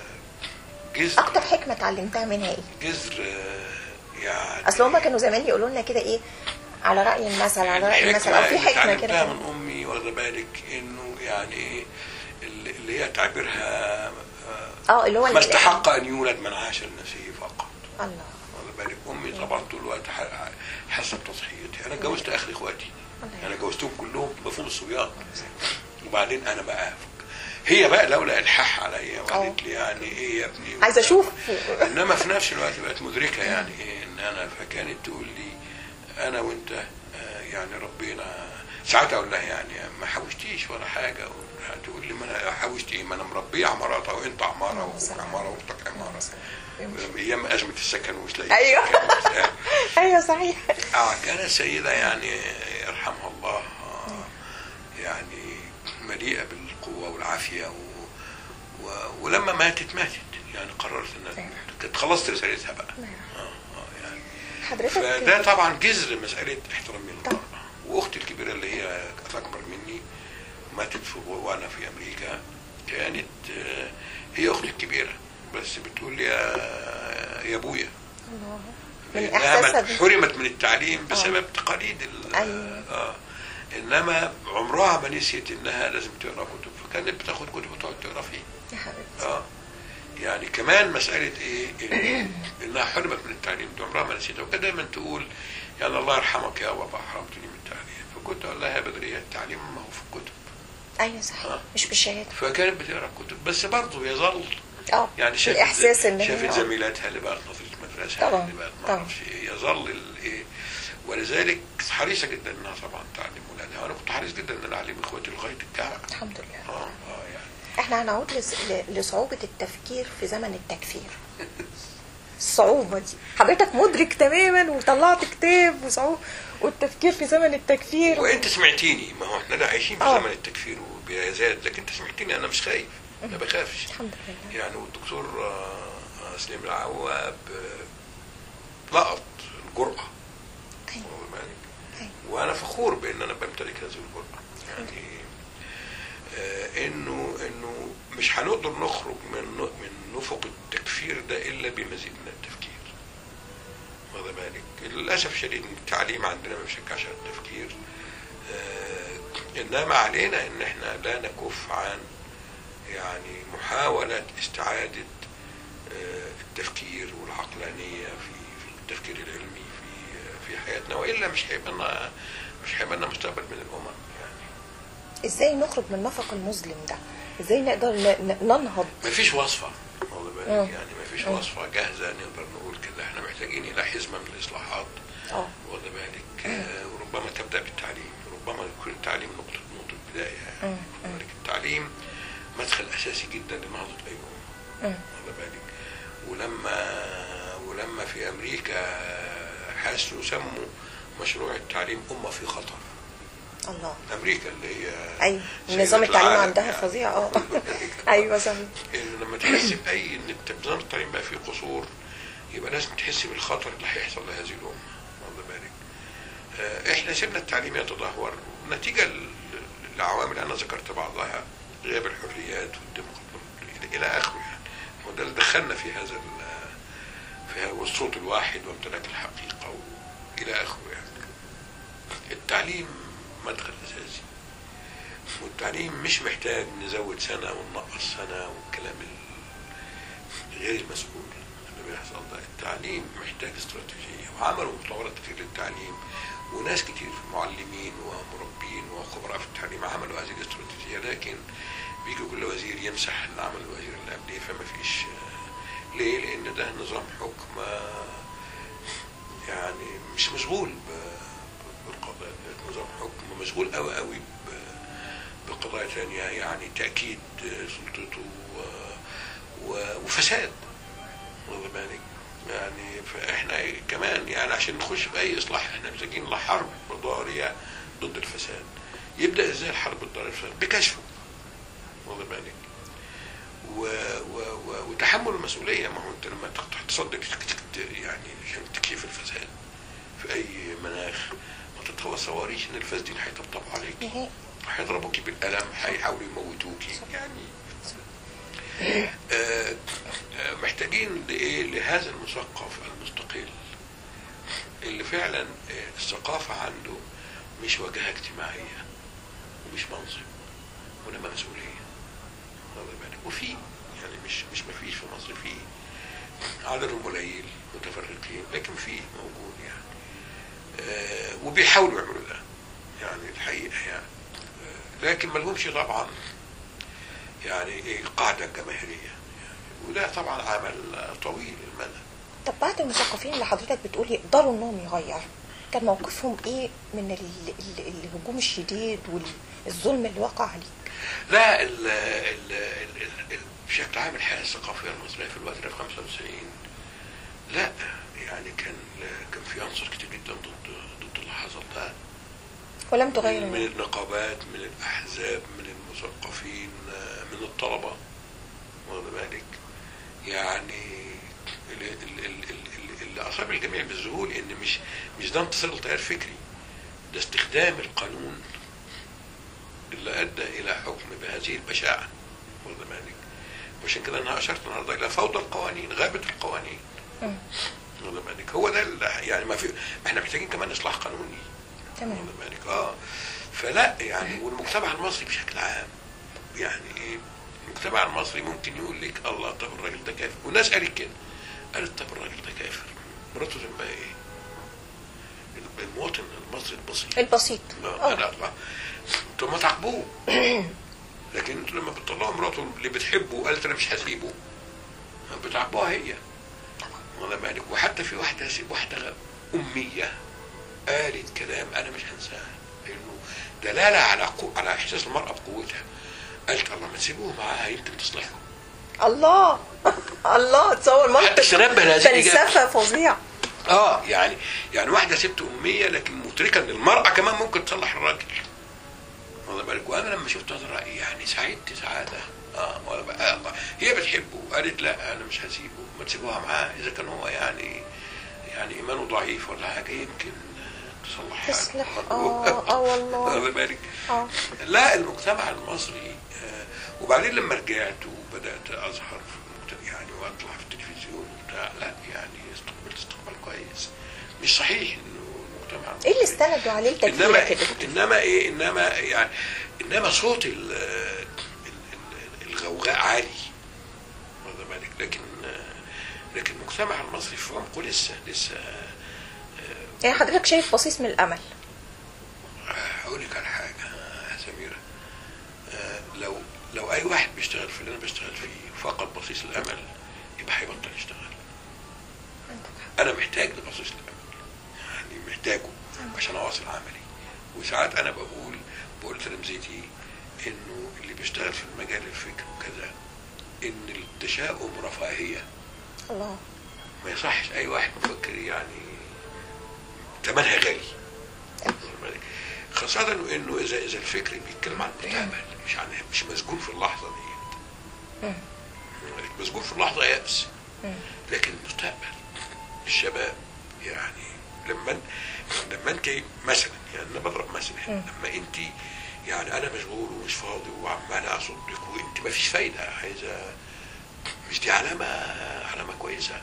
B: آه، جذر
A: اكتر حكمه اتعلمتها منها ايه؟
B: جذر آه، يعني
A: اصل هما كانوا زمان يقولوا لنا كده ايه، على راي المثل، على راي المثل، او في
B: اللي
A: حكمه كده
B: اتعلمتها
A: كان-
B: من امي واخده بالك انه يعني ايه اللي اللي هي تعبيرها آه،
A: اه اللي هو
B: ما استحق ان يولد من عاش لنفسه فقط.
A: الله.
B: واخد بالك امي طبعا طول الوقت ح- حاسه بتضحيتي. انا اتجوزت اخر اخواتي، انا جوزتهم كلهم مفهوم الصبيان، وبعدين انا بقى هي بقى لولا الحاح عليا وقالت لي يعني ايه يا ابني
A: عايزه اشوف.
B: انما في نفس الوقت بقت مدركه يعني ايه ان انا، فكانت تقول لي انا وانت آه، يعني ربنا ساعات اقول لها يعني ما حوشتيش ولا حاجه، تقول لي ما انا حوشت ايه، ما انا مربيه عمارات وانت عماره واخوك عماره واختك عماره، ايام ازمه السكن ومش لاقي
A: ايوه
B: سكن.
A: ايوه صحيح.
B: اه كانت سيده يعني يرحمها الله آه، يعني مليئه بالقوه والعافيه و... و... ولما ماتت ماتت يعني قررت انها كانت خلصت رسالتها بقى. اه اه يعني
A: حضرتك
B: فده طبعا جذر مساله احترامي للمراه. واختي الكبيره اللي هي كانت اكبر مني ماتت في وانا في امريكا، كانت آه، هي اختي الكبيره بس بتقول لي يا يا ابويا،
A: الله. من
B: لأنها
A: احساسها
B: ما
A: دي.
B: حرمت من التعليم بسبب تقاليد ال-
A: أيوة.
B: اه انما عمرها ما نسيت انها لازم تقرا كتب، فكانت بتاخد كتب وتقعد تقرا فيها.
A: يا حبيبتي.
B: اه يعني كمان مساله ايه إن انها حرمت من التعليم دي عمرها ما نسيتها، وكانت دايما تقول يعني الله يرحمك يا بابا حرمتني من التعليم، فكنت اقول لها يا بدريه التعليم ما هو في الكتب.
A: ايوه صحيح.
B: آه.
A: مش بالشهاده.
B: فكانت بتقرا كتب بس برضه يظل
A: اه
B: يعني شافت
A: الاحساس ان هي-
B: شافت
A: آه.
B: زميلاتها اللي بقت نظرة مدرسة
A: طبعا،
B: اللي بقت ما
A: طبعا.
B: اعرفش ايه، يظل الايه، ولذلك حريصة جدا انها طبعا تعلم ولادها، وانا كنت حريص جدا ان انا اعلم اخواتي لغاية الجامعة.
A: الحمد لله.
B: اه اه يعني
A: احنا هنعود لس... ل- لصعوبة التفكير في زمن التكفير. الصعوبة دي حضرتك مدرك تماما، وطلعت كتاب وصعوبة والتفكير في زمن التكفير.
B: وانت سمعتيني، ما هو احنا لا عايشين في
A: آه.
B: زمن التكفير وبيزاد، لكن انت سمعتيني انا مش خايف، ما بخافش
A: الحمد لله.
B: يعني. والدكتور آه، سليم العواب آه، لقط الجرأة،
A: أيوة.
B: واخد بالك؟
A: أيوة.
B: وانا فخور بان انا بمتلك هذه الجرأة يعني آه انه انه مش هنقدر نخرج من من نفق التكفير ده الا بمزيد من التفكير، واخد بالك؟ للاسف الشديد ان التعليم عندنا ما بيشجعش على التفكير، آه انما علينا ان احنا لا نكف عن يعني محاولة استعادة آه التفكير والعقلانية في في التفكير العلمي في في حياتنا، والا مش هيبقى لنا مش هيبقى لنا مستقبل من الامم يعني.
A: ازاي نخرج من النفق المظلم ده؟ ازاي نقدر ن- ن- ننهض؟
B: ما فيش وصفة، واخد بالك؟
A: مم.
B: يعني ما فيش
A: مم.
B: وصفة جاهزة نقدر نقول كده، احنا محتاجين الى حزمة من الاصلاحات،
A: اه
B: واخد بالك؟ آه، وربما تبدأ بالتعليم، ربما يكون التعليم نقطة نقطة بداية يعني.
A: مم.
B: واخد بالك؟ التعليم مدخل اساسي جدا لنهضة اي امة،
A: مم.
B: واخد بالك؟ ولما ولما في امريكا حسوا سموا مشروع التعليم امة في خطر.
A: الله.
B: امريكا اللي هي
A: ايوه
B: سيدة
A: نظام التعليم
B: العالم
A: عندها
B: يعني.
A: فظيع. اه ايوه صحيح.
B: إن لما تحس باي ان نظام التعليم بقى فيه قصور، يبقى لازم تحس بالخطر اللي هيحصل لهذه الامه، واخد بالك؟ آه، احنا سيبنا التعليم يتدهور نتيجه لعوامل انا ذكرت بعضها، غياب الحريات والديمقراطيه الى اخره يعني. وده اللي دخلنا في هذا في هذا والصوت الواحد وامتلاك الحقيقه الى اخره يعني. التعليم مدخل اساسي، والتعليم مش محتاج نزود سنة وننقص سنة والكلام غير المسؤول اللي بيحصل ده. التعليم محتاج استراتيجية، وعملوا مطورات كتير للتعليم، وناس كتير معلمين ومربين وخبراء في التعليم عملوا هذه الاستراتيجية، لكن بيجي كل وزير يمسح اللي عمل الوزير اللي قبليه، فما فيش. ليه؟ لأن ده نظام حكم يعني مش مشغول بالقضايا، نظام حكم مشغول قوي قوي بقضايا ثانية يعني تأكيد سلطته و... و... وفساد، واخد بالك؟ يعني فاحنا كمان يعني عشان نخش في اي اصلاح احنا محتاجين لحرب ضاريه ضد الفساد. يبدا ازاي الحرب ضد الفساد؟ بكشفه، واخد بالك، و... و... و... وتحمل المسؤوليه. ما هو انت لما تصدق يعني عشان تكشف الفساد في اي مناخ ما تتصوريش ان الفاسدين هيطبطبوا عليك، هيضربوكي بالقلم، هيحاولوا يموتوكي يعني. آه آه محتاجين لايه؟ لهذا المثقف المستقل اللي فعلا آه الثقافه عنده مش واجهه اجتماعيه ومش منصب وانما مسؤوليه. وفي يعني مش مش ما فيش في مصر، في عددهم قليل متفرقين لكن في موجود يعني. آه وبيحاولوا يعملوا ده يعني الحقيقه يعني. آه لكن ما لهمش طبعا يعني ايه قاعده جماهيريه يعني، وده طبعا عمل طويل المدى.
A: طب بعد المثقفين اللي حضرتك بتقول يقدروا انهم يغيروا، كان موقفهم ايه من ال ال الهجوم الشديد والظلم اللي وقع عليك؟
B: لا ال ال ال ال بشكل عام الحياه الثقافيه المصريه في الوقت ده في خمسة وتسعين لا يعني كان كان في عنصر كتير جدا ضد ضد اللي حصل ده،
A: ولم تغير
B: من النقابات، من الاحزاب، من المثقفين، من الطلبه، واخد بالك يعني. اللي اصاب الجميع بالذهول ان مش مش ده انتصار التيار الفكري، ده استخدام القانون اللي ادى الى حكم بهذه البشاعه، واخد بالك. وعشان كده انا اشرت النهارده الى فوضى القوانين، غابه القوانين، واخد بالك. هو ده يعني ما في، احنا محتاجين كمان اصلاح قانوني،
A: تمام،
B: واخد بالك. اه فلا يعني، والمجتمع المصري بشكل عام يعني ايه، المجتمع المصري ممكن يقول لك الله طب الراجل ده كافر، والناس قالت كده، قالت طب الراجل ده كافر، مراته ذنبها ايه؟ المواطن المصري البسيط
A: البسيط
B: اه لا لا انتوا ما تعاقبوه لكن انتوا لما بتطلعوا مراته اللي بتحبه وقالت انا مش هسيبه بتعاقبوها هي، واخد بالك. وحتى في واحده واحده اميه قالت كلام انا مش هنساه، انه دلاله على على احساس المراه بقوتها. قالت الله ما تسيبوه معاها يمكن تصلحه.
A: الله الله، تصور منطق فلسفه فظيعه.
B: اه يعني يعني واحده ست اميه لكن مدركه ان المراه كمان ممكن تصلح الراجل، واخد بالك. وانا لما شفت هذا الراي يعني سعدت سعاده. اه والله الله هي بتحبه وقالت لا انا مش هسيبه، ما تسيبوها معاه، اذا كان هو يعني يعني ايمانه ضعيف ولا حاجه يمكن تصلح
A: تصلح. اه اه والله،
B: واخد بالك. اه لا المجتمع المصري آه وبعدين لما رجعت وبدات اظهر في يعني واطلع في التلفزيون وبتاع، لا يعني استقبلت استقبال كويس. مش صحيح انه المجتمع
A: ايه اللي استندوا عليه التكفير
B: انما
A: كده؟
B: انما ايه انما يعني انما صوت الغوغاء عالي، واخد بالك. لكن لكن المجتمع المصري في عمقه لسه لسه
A: يعني حضرتك شايف بصيص من الامل؟
B: هقول لك على حاجه يا سميره، لو لو اي واحد بيشتغل في اللي انا بشتغل فيه فقط بصيص الامل يبقى هيبطل يشتغل. انا محتاج لبصيص الامل يعني محتاجه عشان اواصل عملي. وساعات انا بقول بقول تلامذتي انه اللي بيشتغل في المجال الفكر وكذا ان التشاؤم رفاهيه.
A: الله،
B: ما يصحش اي واحد مفكر يعني ثمنها غالي، خاصة انه اذا اذا الفكر بيتكلم عن المستقبل مش عن مش مسجون في اللحظة دي. مسجون في اللحظة يأس، لكن المستقبل الشباب يعني لما لما انت مثلا يعني انا بضرب مثلا لما انت يعني انا مشغول ومش فاضي وعمال اصدك وانت ما فيش فايدة، عايزة مش دي علامة علامة كويسة؟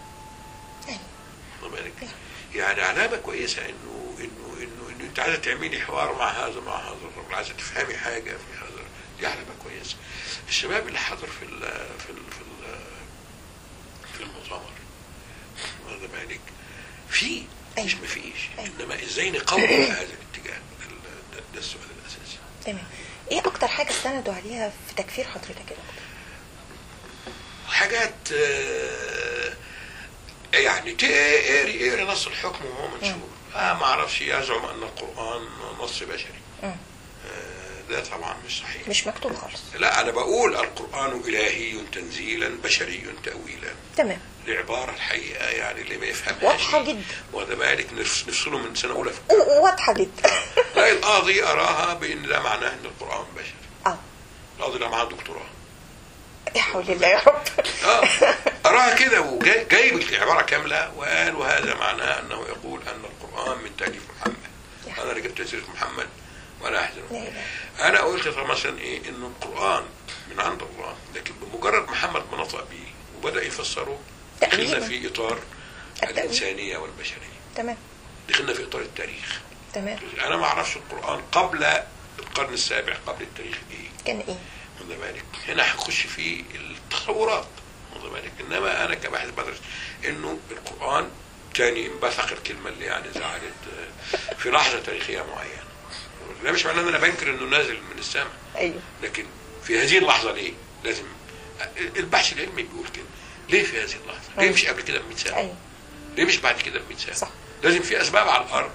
B: يعني علامة كويسة انه انه انه انه انت عايزة تعملي حوار مع هذا مع هذا الرجل، عايزة تفهمي حاجة في هذا، دي علامة كويسة. الشباب اللي حاضر في ال في ال في ال في المؤتمر واخد بالك في مش ما فيش، انما ازاي نقوم هذا الاتجاه، ده, ده السؤال الاساسي.
A: تمام. ايه اكتر حاجة استندوا عليها في تكفير حضرتك يا دكتور؟
B: حاجات آه يعني تقري اقري نص الحكم وهو منشور. اه ما اعرفش يزعم ان القرآن نص بشري. آه ده طبعا مش صحيح،
A: مش مكتوب خالص.
B: لا انا بقول القرآن الهي تنزيلا بشري تأويلا.
A: تمام.
B: بعباره الحقيقه يعني اللي ما يفهمهاش
A: واضحه جدا،
B: واخد بالك، نفصله من سنه اولى في
A: واضحه جدا.
B: لا القاضي اراها بان ده معناه ان القران بشري.
A: اه
B: القاضي ده معاه دكتوراه.
A: يا حول الله يا رب.
B: اه اراها كده، وجايب العباره كامله وقال وهذا معناه انه يقول ان القران من تاليف محمد. انا اللي جبت سيره محمد ولا احزن. انا قلت مثلا ايه، انه القران من عند الله، لكن بمجرد محمد ما نطق به وبدا يفسره دخلنا في اطار الانسانيه والبشريه.
A: تمام.
B: دخلنا في اطار التاريخ.
A: تمام.
B: انا ما اعرفش القران قبل القرن السابع قبل التاريخ ايه
A: كان ايه.
B: خد بالك، هنا هنخش في التصورات خد بالك، انما انا كباحث بدرس انه القران تاني انبثق الكلمه اللي يعني زعلت في لحظه تاريخيه معينه. ده مش معناه ان انا بنكر انه نازل من السماء.
A: ايوه.
B: لكن في هذه اللحظه ليه؟ لازم البحث العلمي بيقول كده. ليه في هذه اللحظه؟ ليه
A: أيوة.
B: مش قبل كده ب مئة سنه؟
A: ايوه.
B: ليه مش بعد كده ب مئة سنه؟
A: صح.
B: لازم في اسباب على الارض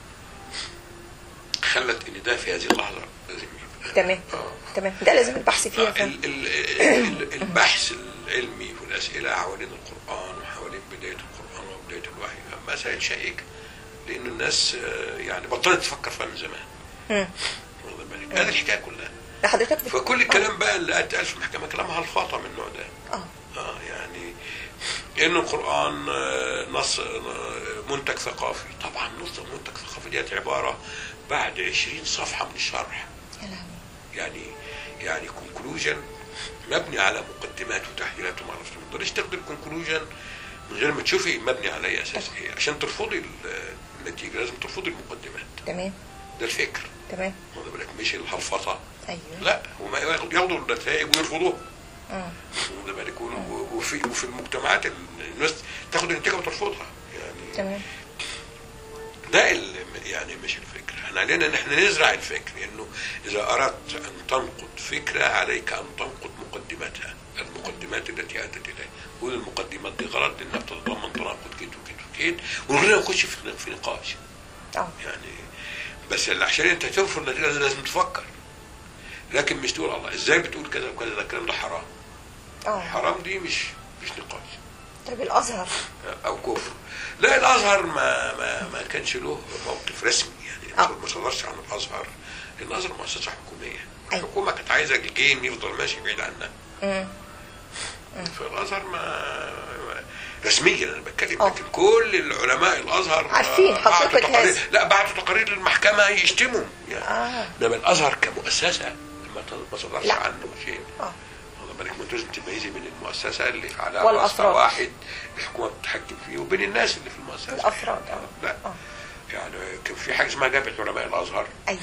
B: خلت ان ده في هذه اللحظه لازم يبقى.
A: تمام.
B: آه.
A: تمام، ده لازم البحث فيها
B: ال ال ال البحث العلمي والاسئله حوالين القران وحوالين بدايه القران وبدايه الوحي مسائل شائكه، لان الناس يعني بطلت تفكر فيها من زمان.
A: امم
B: هذه الحكايه كلها.
A: حضرتك
B: فكل الكلام بقى اللي اتقال في المحكمه كلام هلفاطه من النوع ده.
A: اه
B: اه يعني انه القران نص منتج ثقافي. طبعا نص منتج ثقافي ديت عباره بعد عشرين صفحه من الشرح. يعني يعني كونكلوجن مبني على مقدمات وتحليلات وما اعرفش، ما تقدريش تاخدي الكونكلوجن من غير ما تشوفي مبني على اي اساس ايه، عشان ترفضي النتيجه لازم ترفضي المقدمات.
A: تمام.
B: ده الفكر.
A: تمام.
B: واخد بالك، مش الهلفطه.
A: ايوه.
B: لا، هم ياخدوا النتائج ويرفضوها.
A: امم
B: واخد بالك، وفي وفي المجتمعات الناس تاخد النتيجه وترفضها يعني.
A: تمام.
B: ده يعني مش الفكر، احنا علينا ان احنا نزرع الفكر، انه اذا اردت ان تنقد فكره عليك ان تنقد مقدماتها، المقدمات التي اتت اليها. كل المقدمات دي غلط لانها بتتضمن تناقض كده وكده وكده، ومن غير ما نخش في نقاش.
A: اه
B: يعني بس عشان انت ترفض النتيجه لازم تفكر، لكن مش تقول الله ازاي بتقول كذا وكذا، ده الكلام ده حرام.
A: اه
B: حرام دي مش مش نقاش.
A: طيب الازهر
B: او كفر. لا الازهر ما ما ما كانش له موقف رسمي يعني.
A: آه.
B: ما صدرش عن الازهر. الازهر مؤسسه حكوميه.
A: أيوة.
B: الحكومه كانت عايزه الجيم يفضل ماشي بعيد عنها.
A: امم
B: فالازهر ما رسميا انا بتكلم،
A: أوه.
B: لكن كل العلماء الازهر
A: عارفين حقيقه هذا.
B: لا بعتوا تقارير للمحكمه يشتموا يعني.
A: اه
B: انما الازهر كمؤسسه ما صدرش
A: لا.
B: عنه شيء.
A: اه
B: واخد بالك، ما لازم تميزي بين المؤسسه اللي على
A: والأفراد.
B: مستوى واحد الحكومه بتتحكم فيه وبين الناس اللي في المؤسسه.
A: الافراد. اه
B: لا
A: اه
B: يعني كان في حاجه اسمها جامعه علماء الازهر.
A: ايوه.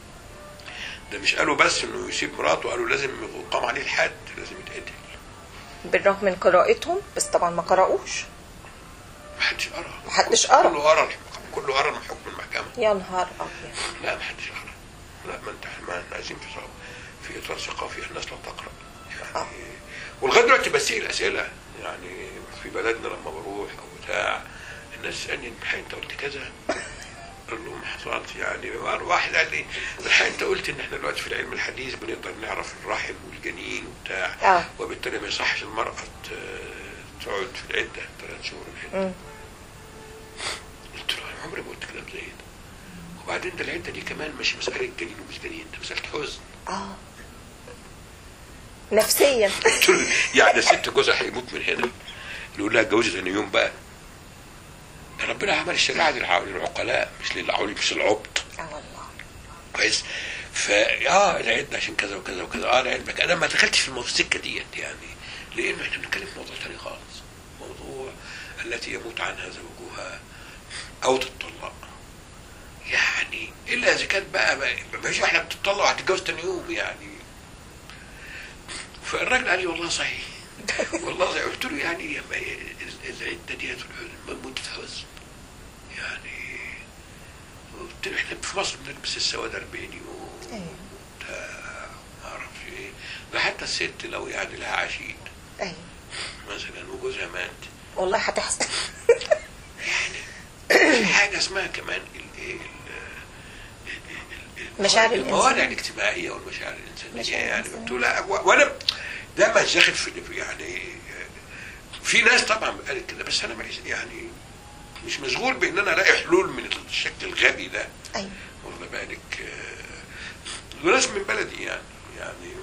B: ده مش قالوا بس انه يسيب مراته، قالوا لازم يقام عليه الحد، لازم يتقتل.
A: بالرغم من قراءتهم، بس طبعا ما قرأوش.
B: محدش قرا.
A: محدش قرا.
B: كله قرا كله قرا من حكم المحكمه.
A: يا نهار ابيض.
B: لا محدش قرا. لا ما انت ما احنا عايزين في في اطار ثقافي الناس لا تقرا يعني.
A: آه.
B: ولغايه دلوقتي بسيل اسئله يعني في بلدنا لما بروح او بتاع، الناس تسالني الحقيقه انت قلت كذا، اقول لهم حصلت يعني. واحد قال لي الحقيقه انت قلت ان احنا دلوقتي في العلم الحديث بنقدر نعرف الرحم والجنين وبتاع.
A: آه.
B: وبالتالي ما يصحش المراه تقعد في العده ثلاث شهور العده. قلت له انا عمري ما قلت كلام زي ده. وبعدين ده العده دي كمان مش مساله جنين ومش جنين، ده مساله حزن.
A: اه نفسيا.
B: يعني ست جوزها هيموت من هنا، نقول لها اتجوزي ثاني يوم بقى. ربنا عمل الشريعه دي للعقلاء مش للعولي مش العبط.
A: اه والله.
B: كويس. فا اه العده عشان كذا وكذا وكذا. اه لعلمك انا ما دخلتش في السكه ديت يعني، لانه احنا بنتكلم في موضوع ثاني خالص، موضوع التي يموت عنها زوجها او تطلق. يعني الا اذا كانت بقى ما فيش واحده بتطلق وهتتجوز ثاني يوم يعني. فالراجل قال لي والله صحيح. والله قلت له يعني العده ديت مده حزن يعني. قلت له احنا في مصر بنلبس السواد أربعين يوم وبتاع ما اعرفش ايه، ده حتى الست لو يعني لها عشيق
A: ايوه
B: مثلا وجوزها مات
A: والله هتحصل.
B: يعني في حاجه اسمها كمان الايه
A: مشاعر
B: الموانع
A: الانسان
B: الاجتماعيه والمشاعر الانسانيه
A: مشاعر
B: يعني.
A: الإنسان.
B: قلت له لا وانا ده ما داخل في يعني في ناس طبعا قالت كده، بس انا ماليش يعني مش مشغول بان انا الاقي حلول من الشكل الغبي ده.
A: ايوه
B: واخد بالك؟ وناس من بلدي يعني يعني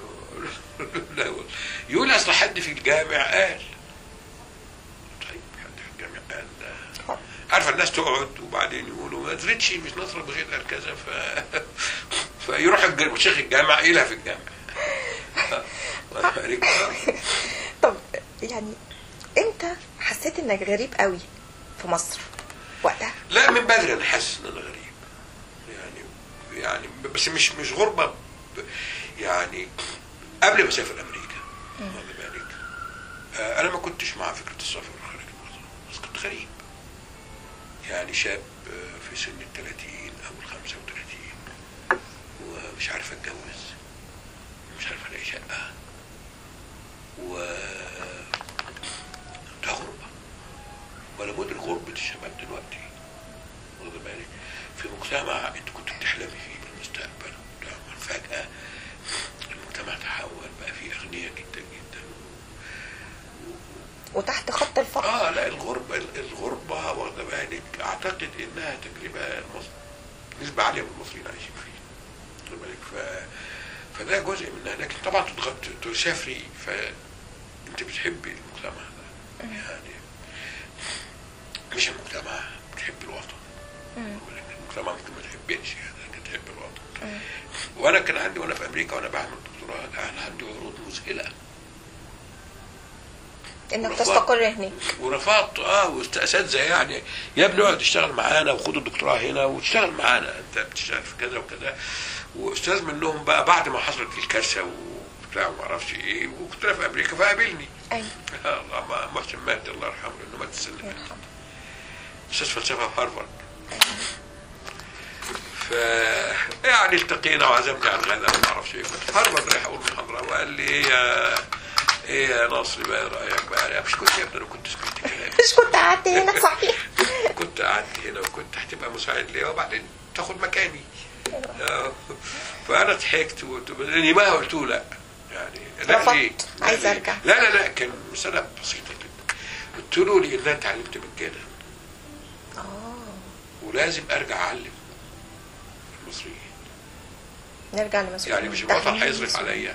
B: يقول اصل حد في الجامع قال. طيب حد في الجامع قال ده عارفه الناس تقعد وبعدين يقولوا ما دريتش مش نصر بغير قال كذا ف فيروح شيخ الجامع يلها في الجامع.
A: طب يعني امتى حسيت انك غريب قوي في مصر وقتها؟
B: لا من بدري انا حاسس ان انا غريب يعني يعني بس مش مش غربه يعني قبل ما اسافر امريكا. واخد بالك؟ آه انا ما كنتش مع فكره السفر خارج مصر، بس كنت غريب يعني شاب في سن الثلاثين او الخمسة وثلاثين ومش عارف اتجوز، مش عارف الاقي شقه، و ده غربه ولا مدرك غربه الشباب دلوقتي. واخد بالك؟ في مجتمع انت كنت بتحلمي فيه بالمستقبل فجاه المجتمع تحول بقى فيه اغنياء جدا جدا و...
A: وتحت خط الفقر.
B: اه لا الغربه الغربه واخد بالك اعتقد انها تجربه مصر نسبه عاليه من المصريين عايشين فيها. واخد بالك؟ ف فده جزء منها، لكن طبعا تسافري فانت بتحبي المجتمع ده يعني مش المجتمع بتحب الوطن. المجتمع ممكن ما تحبش يعني لكن تحب الوطن. وانا كان عندي وانا في امريكا وانا بعمل دكتوراه كان عندي عروض مذهله
A: انك تستقر هناك
B: ورفضت. اه واساتذه يعني يا ابني اقعد اشتغل معانا وخد الدكتوراه هنا وتشتغل معانا انت بتشتغل في كذا وكذا. واستاذ منهم بقى بعد ما حصلت الكارثه وبتاع وما اعرفش ايه وكنت في امريكا فقابلني.
A: ايوه
B: الله محسن مهدي الله يرحمه لانه مات السنه اللي فاتت استاذ فلسفه في هارفارد. ف يعني التقينا وعزمني على الغداء وما اعرفش ايه كنت في هارفارد رايح اقول محاضره وقال لي ايه يا ايه يا ناصري بقى رايك بقى؟ مش كنت يا ابني انا كنت سكت كلامي
A: مش كنت قعدت هنا صحيح
B: كنت قعدت هنا وكنت هتبقى مساعد ليا وبعدين تاخد مكاني. فانا ضحكت لاني ما قلت له لا يعني لا ليه؟
A: عايز ارجع.
B: لا لا لا كان مساله بسيطه جدا. قلت له لان انا اتعلمت من كده
A: اه
B: ولازم ارجع اعلم المصريين.
A: نرجع لمسؤولية
B: يعني مش الوطن هيصرف عليا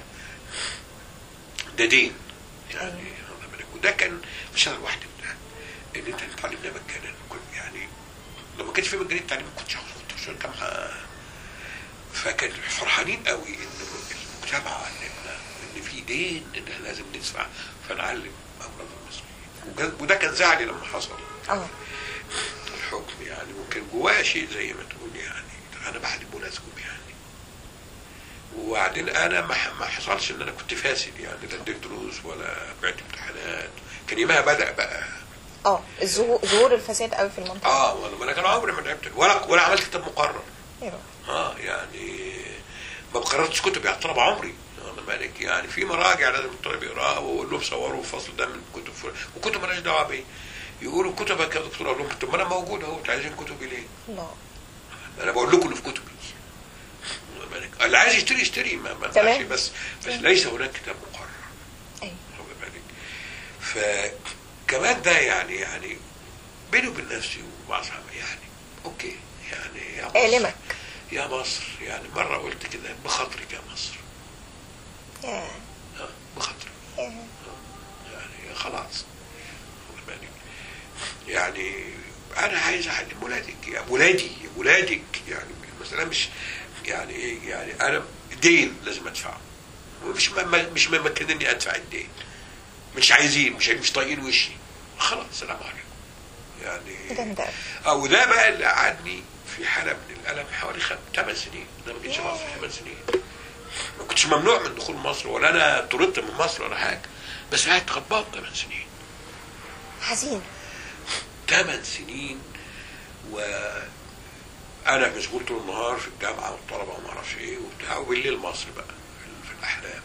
B: ده دين يعني. أيوة. وده كان مش انا لوحدي ان انت تتعلم ده مجانا يعني لو ما كانش في مجاني التعليم ما كنتش هاخد في الجامعه. فكان فرحانين قوي ان المجتمع علمنا ان في دين ان احنا لازم ندفع فنعلم اولاد المصريين. وده كان زعلي لما حصل
A: اه
B: الحكم يعني وكان جوايا شيء زي ما تقول يعني انا بحلم ولازم يعني. وبعدين انا ما حصلش ان انا كنت فاسد يعني لا اديت دروس ولا بعت امتحانات. كان يومها بدا بقى
A: اه ظهور الفساد قوي في المنطقه.
B: اه والله انا كان عمري ما لعبت ولا ولا عملت كتاب مقرر.
A: ايوه
B: اه يعني ما قررتش كتب يعني طلب عمري. واخد بالك؟ يعني في مراجع لازم الطالب يقراها واقول لهم صوروا الفصل ده من كتب فل... وكتب مالهاش دعوه بيه. يقولوا كتبك يا دكتور اقول لهم طب ما انا موجود اهو انتوا عايزين كتبي ليه؟
A: لا
B: انا بقول لكم اللي في كتبي. اللي عايز يشتري يشتري ما ما بس بس ليس هناك كتاب مقرر.
A: ايوه
B: واخد بالك؟ فكمان ده يعني يعني بيني وبين نفسي ومع اصحابي يعني اوكي يعني يا مصر
A: ألمك
B: يا مصر يعني مره قلت كده بخاطرك يا مصر.
A: ياه
B: اه بخاطرك
A: ياه
B: يعني خلاص. واخد بالك؟ يعني انا عايز اعلم ولادك يا ولادي ولادك يعني المساله مش يعني ايه يعني انا دين لازم ادفعه ومش مش ممكنني ادفع الدين. مش عايزين مش مش طايقين وشي خلاص سلام عليكم يعني.
A: ده
B: اه وده بقى اللي قعدني في حاله من الالم حوالي ثمان سنين. انا ما جيتش مصر ثمان سنين. ما كنتش ممنوع من دخول مصر ولا انا طردت من مصر ولا حاجه بس قعدت غضبان ثمان سنين.
A: حزين
B: ثمان سنين و انا مشغول طول النهار في الجامعه والطلبه وما اعرفش ايه وبتاع وبالليل مصر بقى في الاحلام.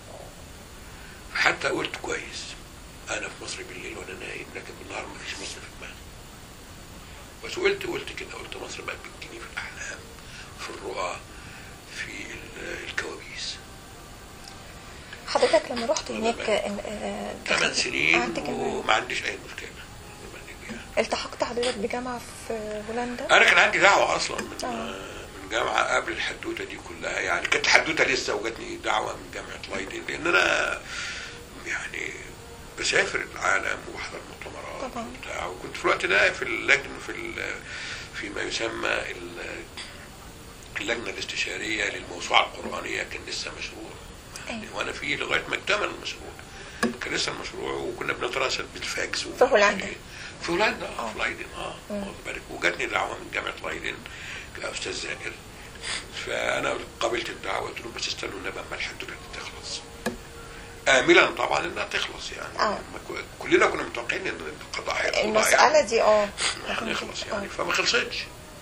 B: حتى قلت كويس انا في مصر بالليل وانا نايم لكن بالنهار ما فيش مصر في دماغي. بس قلت قلت كده قلت مصر بقى بتجيني في الاحلام في الرؤى في الكوابيس.
A: حضرتك لما رحت هناك
B: ثمان سنين وما عنديش اي مشكله.
A: التحقت حضرتك بجامعه في هولندا؟
B: انا كان عندي دعوه اصلا من آه. من جامعه قبل الحدوته دي كلها، يعني كانت الحدوته لسه وجاتني دعوه من جامعه لايدن، لان انا يعني بسافر العالم وبحضر مؤتمرات وبتاع، وكنت في الوقت ده في اللجنه في في ما يسمى اللجنه الاستشاريه للموسوعه القرانيه، كان لسه مشروع يعني وانا فيه لغايه ما اكتمل المشروع، كان لسه المشروع وكنا بنتراسل بالفاكس.
A: في هولندا؟
B: في هولندا اه في لايدن اه واخد بالك، وجاتني دعوه من جامعه لايدن كاستاذ زائر، فانا قبلت الدعوه، قلت له بس استنوا لما الحدوته تخلص، املا طبعا انها تخلص يعني.
A: آه.
B: كلنا كنا متوقعين ان القضاء هيخلص
A: المساله يعني دي اه
B: هنخلص يعني آه. فما خلصتش.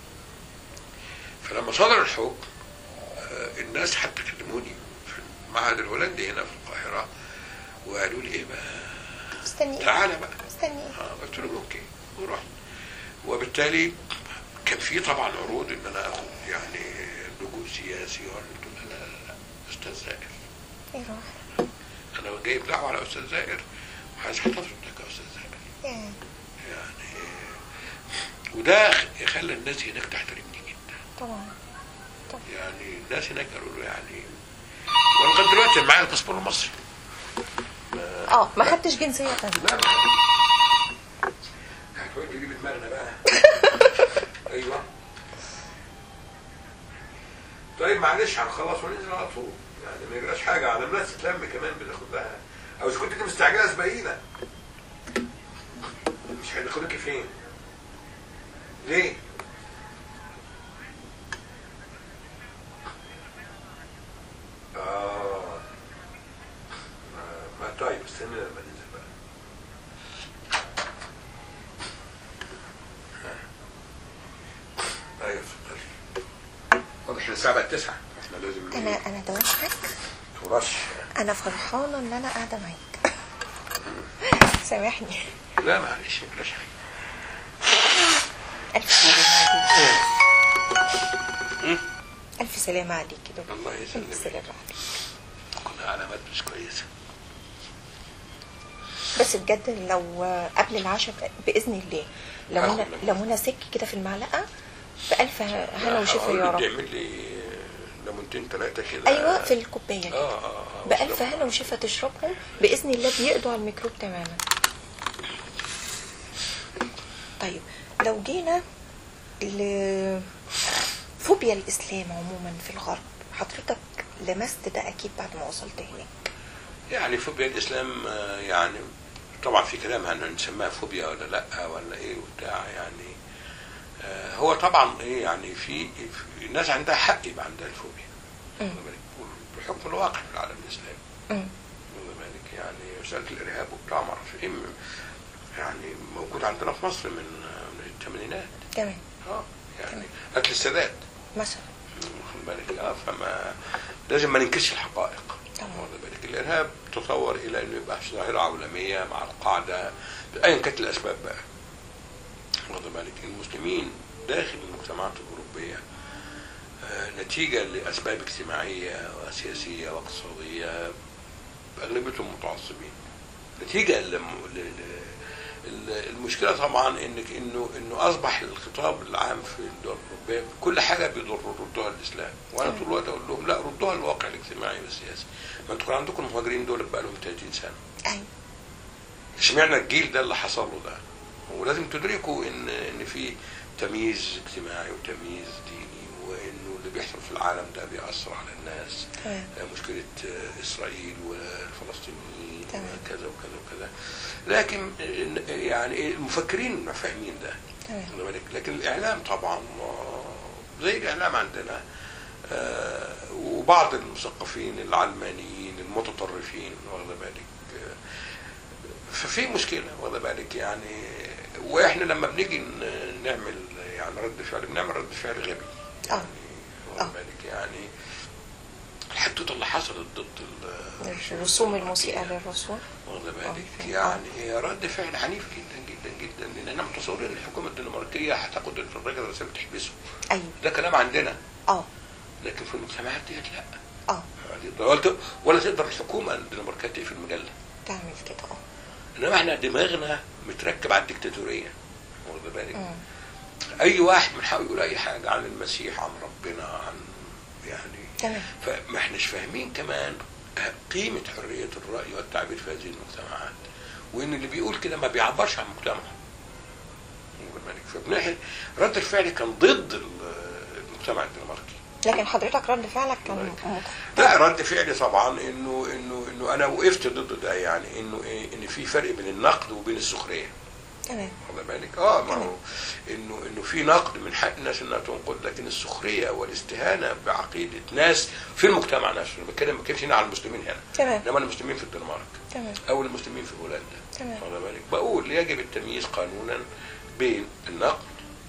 B: فلما صدر الحكم آه الناس حتى كلموني في المعهد الهولندي هنا في القاهره وقالوا لي ايه بقى
A: استني
B: تعالى بقى
A: استني
B: اه قلت لهم اوكي ورحت، وبالتالي كان في طبعا عروض ان انا اخد يعني لجوء سياسي، قلت له لا لا لا استاذ زائر
A: ايه راح
B: انا جايب دعوه على استاذ زائر وعايز احتفظ بك يا استاذ زائر
A: يعني
B: وده خلى الناس هناك تحترمني جدا
A: طبعا طبعا
B: يعني الناس هناك قالوا له يعني، وانا لغايه دلوقتي معايا الباسبور المصري
A: اه ما خدتش جنسيه ثانيه.
B: لا هتقول لي بدماغنا بقى ايوه طيب معلش هنخلص وننزل على طول يعني ما يجراش حاجه، على الناس تتلم كمان بناخد لها، او اذا كنت انت مستعجله سبقينا مش هيدخلوك فين؟ ليه؟ اه ما طيب استنى لما ننزل بقى. ايوه اتفضل. واضح ان الساعه بقت تسعة، احنا لازم
A: انا انا دوشتك
B: ترش.
A: انا فرحانه ان انا قاعده معاك سامحني.
B: لا معلش بلاش حاجه.
A: الف سلامه عليك. الف سلامه عليك يا دكتور.
B: الله يسلمك.
A: الف سلامه عليك.
B: كلها علامات مش كويسه.
A: بس بجد لو قبل العشاء باذن الله لو انا لو انا سك كده في المعلقه بألف هنا وشفا يا رب.
B: تعمل لي ليمونتين ثلاثه كده.
A: ايوه في الكوبايه كده.
B: اه اه اه
A: بألف هنا وشفا تشربهم باذن الله بيقضوا على الميكروب تماما. طيب لو جينا لفوبيا الاسلام عموما في الغرب، حضرتك لمست ده اكيد بعد ما وصلت هناك.
B: يعني فوبيا الاسلام يعني طبعا في كلام هل نسميها فوبيا ولا لا ولا ايه وبتاع يعني. هو طبعا ايه يعني في الناس عندها حق يبقى عندها الفوبيا بحكم الواقع في العالم الاسلامي. يعني مساله الارهاب وبتاع ما اعرفش ايه يعني موجود عندنا في مصر من من الثمانينات.
A: تمام.
B: اه يعني قتل السادات
A: مثلا.
B: واخد بالك اه فما لازم ما ننكرش الحقائق. واخد بالك الارهاب تطور الى انه يبقى ظاهره عالميه مع القاعده ايا كانت الاسباب بقى. واخد بالك المسلمين داخل المجتمعات الاوروبيه آه نتيجه لاسباب اجتماعيه وسياسيه واقتصاديه اغلبيتهم متعصبين. نتيجه المشكله طبعا انك انه انه اصبح الخطاب العام في الدول الاوروبيه كل حاجه بيضر ردوها الاسلام، وانا طول الوقت اقول لهم لا ردوها الواقع الاجتماعي والسياسي. ما انتوا كان عندكم المهاجرين دول بقى لهم ثلاثين سنه.
A: ايوه.
B: اشمعنى الجيل ده اللي حصل له ده؟ ولازم تدركوا ان ان في تمييز اجتماعي وتمييز ديني، وانه اللي بيحصل في العالم ده بيأثر على الناس.
A: تمام.
B: مشكله اسرائيل والفلسطينيين وكذا وكذا وكذا. لكن يعني المفكرين فاهمين ده.
A: تمام.
B: لكن الاعلام طبعا زي الاعلام عندنا وبعض المثقفين العلمانيين المتطرفين واخد بالك ففي مشكله واخد بالك يعني. واحنا لما بنيجي نعمل يعني رد فعل بنعمل رد فعل غبي يعني واخد بالك يعني. الحدوته اللي حصلت ضد
A: الرسوم المسيئه للرسول
B: واخد بالك يعني رد فعل عنيف جدا جدا جدا، لان احنا متصورين ان الحكومه الدنماركيه هتاخد الراجل الرسول تحبسه.
A: ايوه
B: ده كلام عندنا.
A: اه
B: لكن في المجتمعات ديت لا.
A: اه
B: ولا ولا تقدر الحكومه الدنماركيه تقفل المجله
A: تعمل كده. اه
B: انما احنا دماغنا متركب على الدكتاتوريه، واخد بالك؟ اي واحد من حقه يقول اي حاجه عن المسيح، عن ربنا، عن يعني
A: تمام.
B: فما احناش فاهمين كمان قيمه حريه الراي والتعبير في هذه المجتمعات، وان اللي بيقول كده ما بيعبرش عن مجتمعه، واخد بالك؟ فبنحن رد الفعل كان ضد المجتمع الدنماركي.
A: لكن حضرتك رد فعلك كان
B: لا، رد فعلي طبعا انه انه انه انا وقفت ضد ده، يعني انه ايه، ان في فرق بين النقد وبين السخريه.
A: تمام.
B: واخد بالك؟ اه ما هو انه انه في نقد من حق الناس انها تنقد، لكن السخريه والاستهانه بعقيده ناس في المجتمع نفسه، انا بتكلم ما كانش هنا على المسلمين هنا،
A: تمام،
B: انما المسلمين في الدنمارك،
A: تمام،
B: او المسلمين في هولندا،
A: تمام،
B: واخد بالك؟ بقول يجب التمييز قانونا بين النقد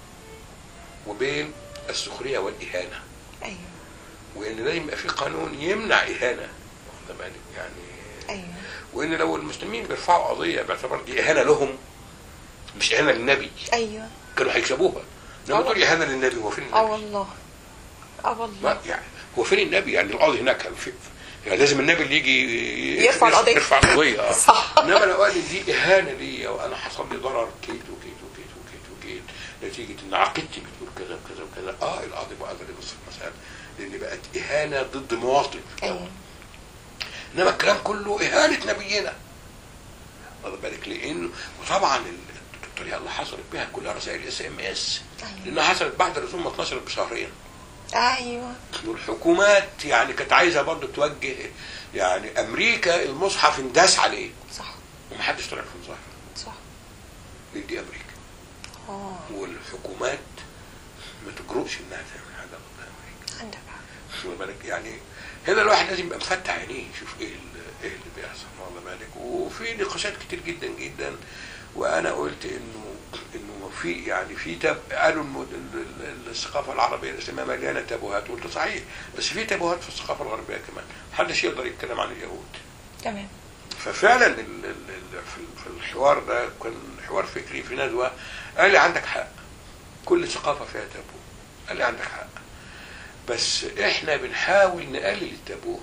B: وبين السخريه والاهانه.
A: ايوه.
B: وان لازم يبقى في قانون يمنع اهانه، واخد بالك؟ يعني
A: ايوه.
B: وان لو المسلمين بيرفعوا قضيه باعتبار دي اهانه لهم مش اهانه للنبي،
A: ايوه،
B: كانوا هيكسبوها. لما تقول اهانه للنبي، هو فين النبي؟
A: اه والله، اه والله،
B: يعني هو فين النبي؟ يعني القاضي هناك في يعني لازم النبي اللي يجي
A: يرفع القضيه،
B: يرفع القضيه. اه
A: صح.
B: انما لو قال دي اهانه ليا وانا حصل لي ضرر كيت وكيت وكيت وكيت وكيت نتيجه ان عقيدتي بتقول كذا وكذا وكذا، اه القاضي بقى قادر يبص في المساله، لان بقت اهانه ضد مواطن.
A: ايوه.
B: انما الكلام كله اهانه نبينا، واخد بالك؟ لانه وطبعا الطريقه اللي حصلت بها كلها رسائل اس ام اس، لانها حصلت بعد الرسوم ما اتنشرت بشهرين.
A: ايوه.
B: والحكومات يعني كانت عايزه برضه توجه، يعني امريكا المصحف انداس عليه،
A: صح،
B: ومحدش طلع في المظاهره،
A: صح،
B: دي امريكا.
A: اه
B: والحكومات ما تجرؤش انها تعمل حاجه ضد امريكا.
A: عندك حق.
B: واخد بالك؟ يعني هنا الواحد لازم يبقى مفتح عينيه يشوف ايه ايه اللي بيحصل، واخد بالك؟ وفي نقاشات كتير جدا جدا، وانا قلت انه انه في يعني في تب قالوا الثقافه العربيه الاسلاميه مليانه تابوهات، قلت صحيح، بس في تابوهات في الثقافه الغربيه كمان، محدش يقدر يتكلم عن اليهود.
A: تمام.
B: ففعلا ال ال ال في الحوار ده كان حوار فكري في ندوه، قال لي عندك حق، كل ثقافه فيها تابو، قال لي عندك حق، بس احنا بنحاول نقلل التابوه،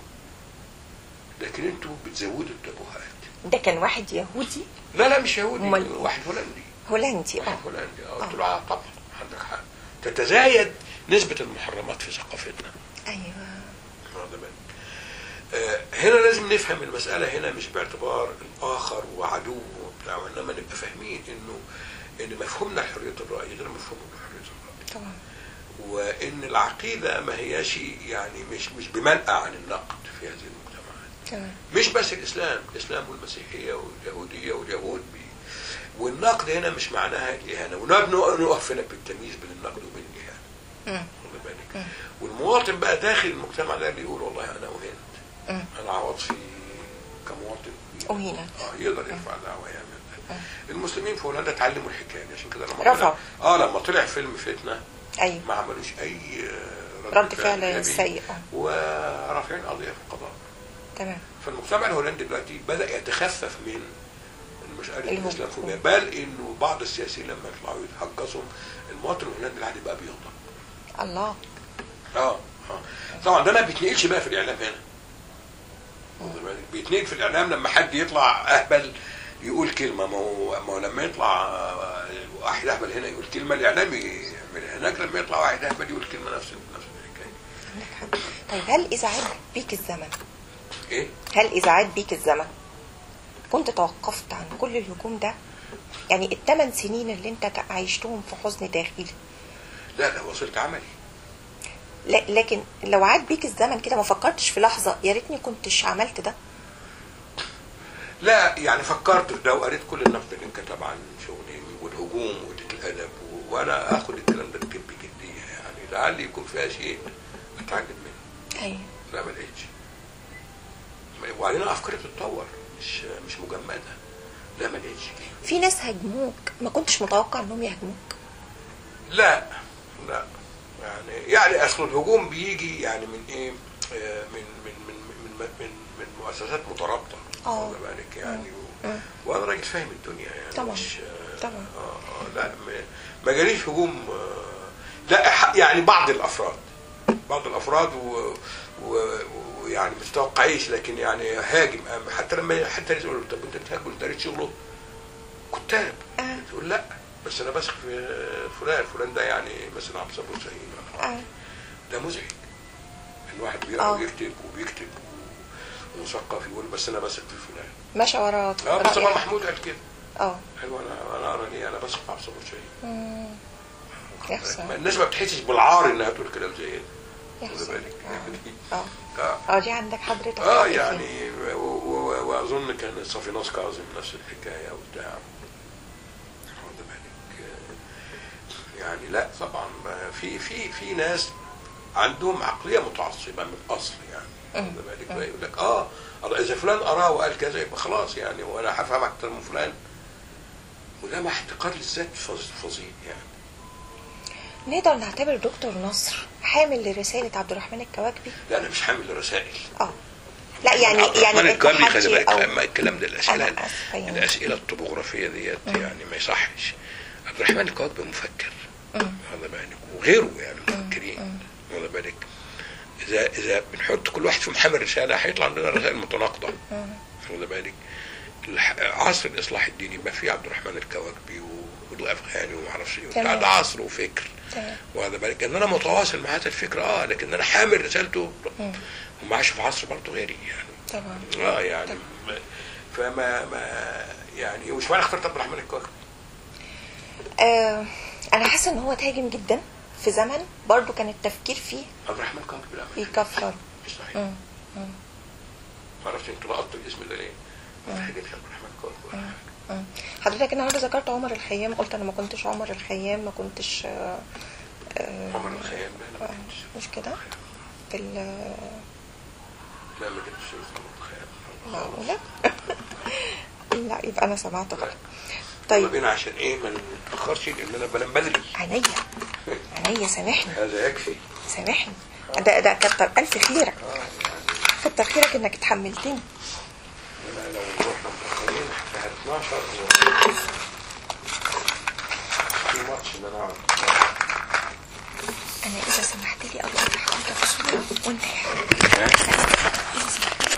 B: لكن انتوا بتزودوا التابوهات.
A: ده كان واحد يهودي؟
B: لا لا مش يهودي،
A: مل...
B: واحد هولندي.
A: هولندي.
B: اه هولندي. اه قلت له اه طبعا عندك حق، تتزايد نسبة المحرمات في ثقافتنا.
A: ايوه.
B: آه هنا لازم نفهم المسألة هنا مش باعتبار الآخر وعدو وبتاع، انما نبقى فاهمين انه ان مفهومنا لحرية الرأي غير مفهومنا لحرية الرأي.
A: طبعا. وان
B: العقيدة ما هياش يعني مش مش بمنأى عن النقد في هذه المجتمعات.
A: تمام.
B: مش بس الإسلام، الإسلام والمسيحية واليهودية واليهود بي. والنقد هنا مش معناها الإهانة، ونقف هنا بالتمييز بين النقد وبين الإهانة. واخد بالك؟ والمواطن بقى داخل المجتمع ده اللي يقول والله أنا أهنت، أنا عواطفي كمواطن
A: أهينت،
B: اه يقدر يرفع دعوة يعمل ده. المسلمين في هولندا اتعلموا الحكاية، عشان كده لما
A: رفع
B: اه لما طلع فيلم فتنة
A: أيوه
B: ما عملوش أي
A: رد فعل سيء،
B: ورافعين قضية في القضاء.
A: تمام.
B: فالمجتمع الهولندي دلوقتي بدأ يتخفف من مسألة الإسلاموفوبيا، بل إنه بعض السياسيين لما يطلعوا يتهجصوا المواطن الهولندي العادي بقى بيغضب.
A: الله.
B: اه اه طبعا ده ما بيتنقلش بقى في الإعلام هنا. بيتنقل في الإعلام لما حد يطلع أهبل يقول كلمة، ما هو ما هو لما يطلع واحد أهبل هنا يقول كلمة الإعلام يعملها، هناك لما يطلع واحد أهبل يقول كلمة نفس نفس الحكاية.
A: طيب هل إذا عاد بيك الزمن؟
B: إيه؟
A: هل إذا عاد بيك الزمن كنت توقفت عن كل الهجوم ده؟ يعني الثمان سنين اللي انت عايشتهم في حزن داخلي.
B: لا لا وصلت عملي.
A: لا لكن لو عاد بيك الزمن كده ما فكرتش في لحظة يا ريتني كنتش عملت ده؟
B: لا يعني فكرت في ده، وقريت كل النقد اللي انكتب عن شغلي والهجوم وقلة الأدب، وانا اخد الكلام ده بجد بجدية، يعني لعل يكون فيها شيء اتعلم منه.
A: ايوه.
B: لا ما لقيتش. وبعدين افكاري بتتطور، مش مش مجمده. لا ما لقيتش.
A: في ناس هاجموك ما كنتش متوقع انهم يهاجموك؟
B: لا لا يعني يعني اصل الهجوم بيجي يعني من ايه؟ من من من من من, من مؤسسات مترابطه.
A: اه
B: واخد بالك يعني، وانا راجل فاهم الدنيا يعني.
A: طبعا
B: مش
A: طبعا.
B: اه لا ما جاليش هجوم. لا يعني بعض الافراد بعض الافراد و, و يعني ما تتوقعيش، لكن يعني هاجم. حتى لما حتى يقول طب انت بتهاجم انت شغله كتاب
A: آه.
B: تقول لا بس انا بثق في فلان فلان ده يعني مثلا عبد الصبور سعيد
A: آه.
B: ده مزعج ان واحد بيقرا ويكتب وبيكتب ومثقف يقول بس انا بثق في فلان
A: ماشي وراك.
B: اه مصطفى محمود قال كده.
A: اه
B: ايوه انا انا ارى ليه انا بثق في عبد الصبور سعيد.
A: يحصل
B: الناس ما بتحسش بالعار انها تقول كلام زي كده.
A: يحصل. اه اه اه دي عندك حضرتك.
B: اه يعني واظن كان صافيناس كاظم نفس الحكايه وبتاع. واخد بالك يعني لا طبعا في في في ناس عندهم عقليه متعصبه من الاصل يعني. واخد بالك يقول لك اه اذا فلان اراه وقال كذا يبقى خلاص يعني وانا هفهم اكتر من فلان، وده مع احتقار للذات فظيع يعني.
A: نقدر نعتبر دكتور نصر حامل لرسالة عبد الرحمن الكواكبي؟
B: لا انا مش حامل لرسائل.
A: اه لا يعني
B: عبد
A: يعني
B: الرحمن الكواكبي خلي بالك
A: أو...
B: لما الكلام ده الاسئله
A: يعني.
B: الاسئله الطبوغرافيه ديت يعني ما يصحش. عبد الرحمن الكواكبي مفكر واخد بالك وغيره يعني مفكرين واخد بالك. اذا اذا بنحط كل واحد فيهم حامل رساله هيطلع عندنا رسائل متناقضه واخد بالك. عصر الاصلاح الديني ما فيه عبد الرحمن الكواكبي والافغاني وما اعرفش ايه بتاع ده عصر وفكر واخد بالك. ان انا متواصل مع هذا الفكر اه لكن انا حامل رسالته وما عاش في عصر برضه غيري يعني.
A: طبعا
B: اه يعني طبعا. فما ما يعني وش معنى اخترت عبد الرحمن الكواكبي؟
A: آه انا حاسه ان هو تهاجم جدا في زمن برضه كان التفكير فيه
B: عبد الرحمن الكواكبي لا
A: يكفر.
B: مش صحيح. ما عرفتش انت لقطت الاسم ده ليه؟ ما في حاجه عبد الرحمن الكواكبي.
A: حضرتك النهارده ذكرت عمر الخيام، قلت انا ما كنتش عمر الخيام ما كنتش آه
B: آه عمر الخيام لا
A: مش كده في ال
B: لا ما كنتش عمر الخيام
A: معقولة؟ لا يبقى انا سمعت غلط. طيب
B: بينا عشان ايه ما نتاخرش لان انا بنام بدري.
A: عينيا عينيا سامحني
B: هذا يكفي
A: سامحني ده ده كتر الف خيرك كتر خيرك انك اتحملتني.
B: انا لو رحنا متاخرين الساعه اتناشر في ماتش ان انا اقعد.
A: انا اذا سمحت لي اقول لحضرتك صوره وانت يعني اذا سمحت لي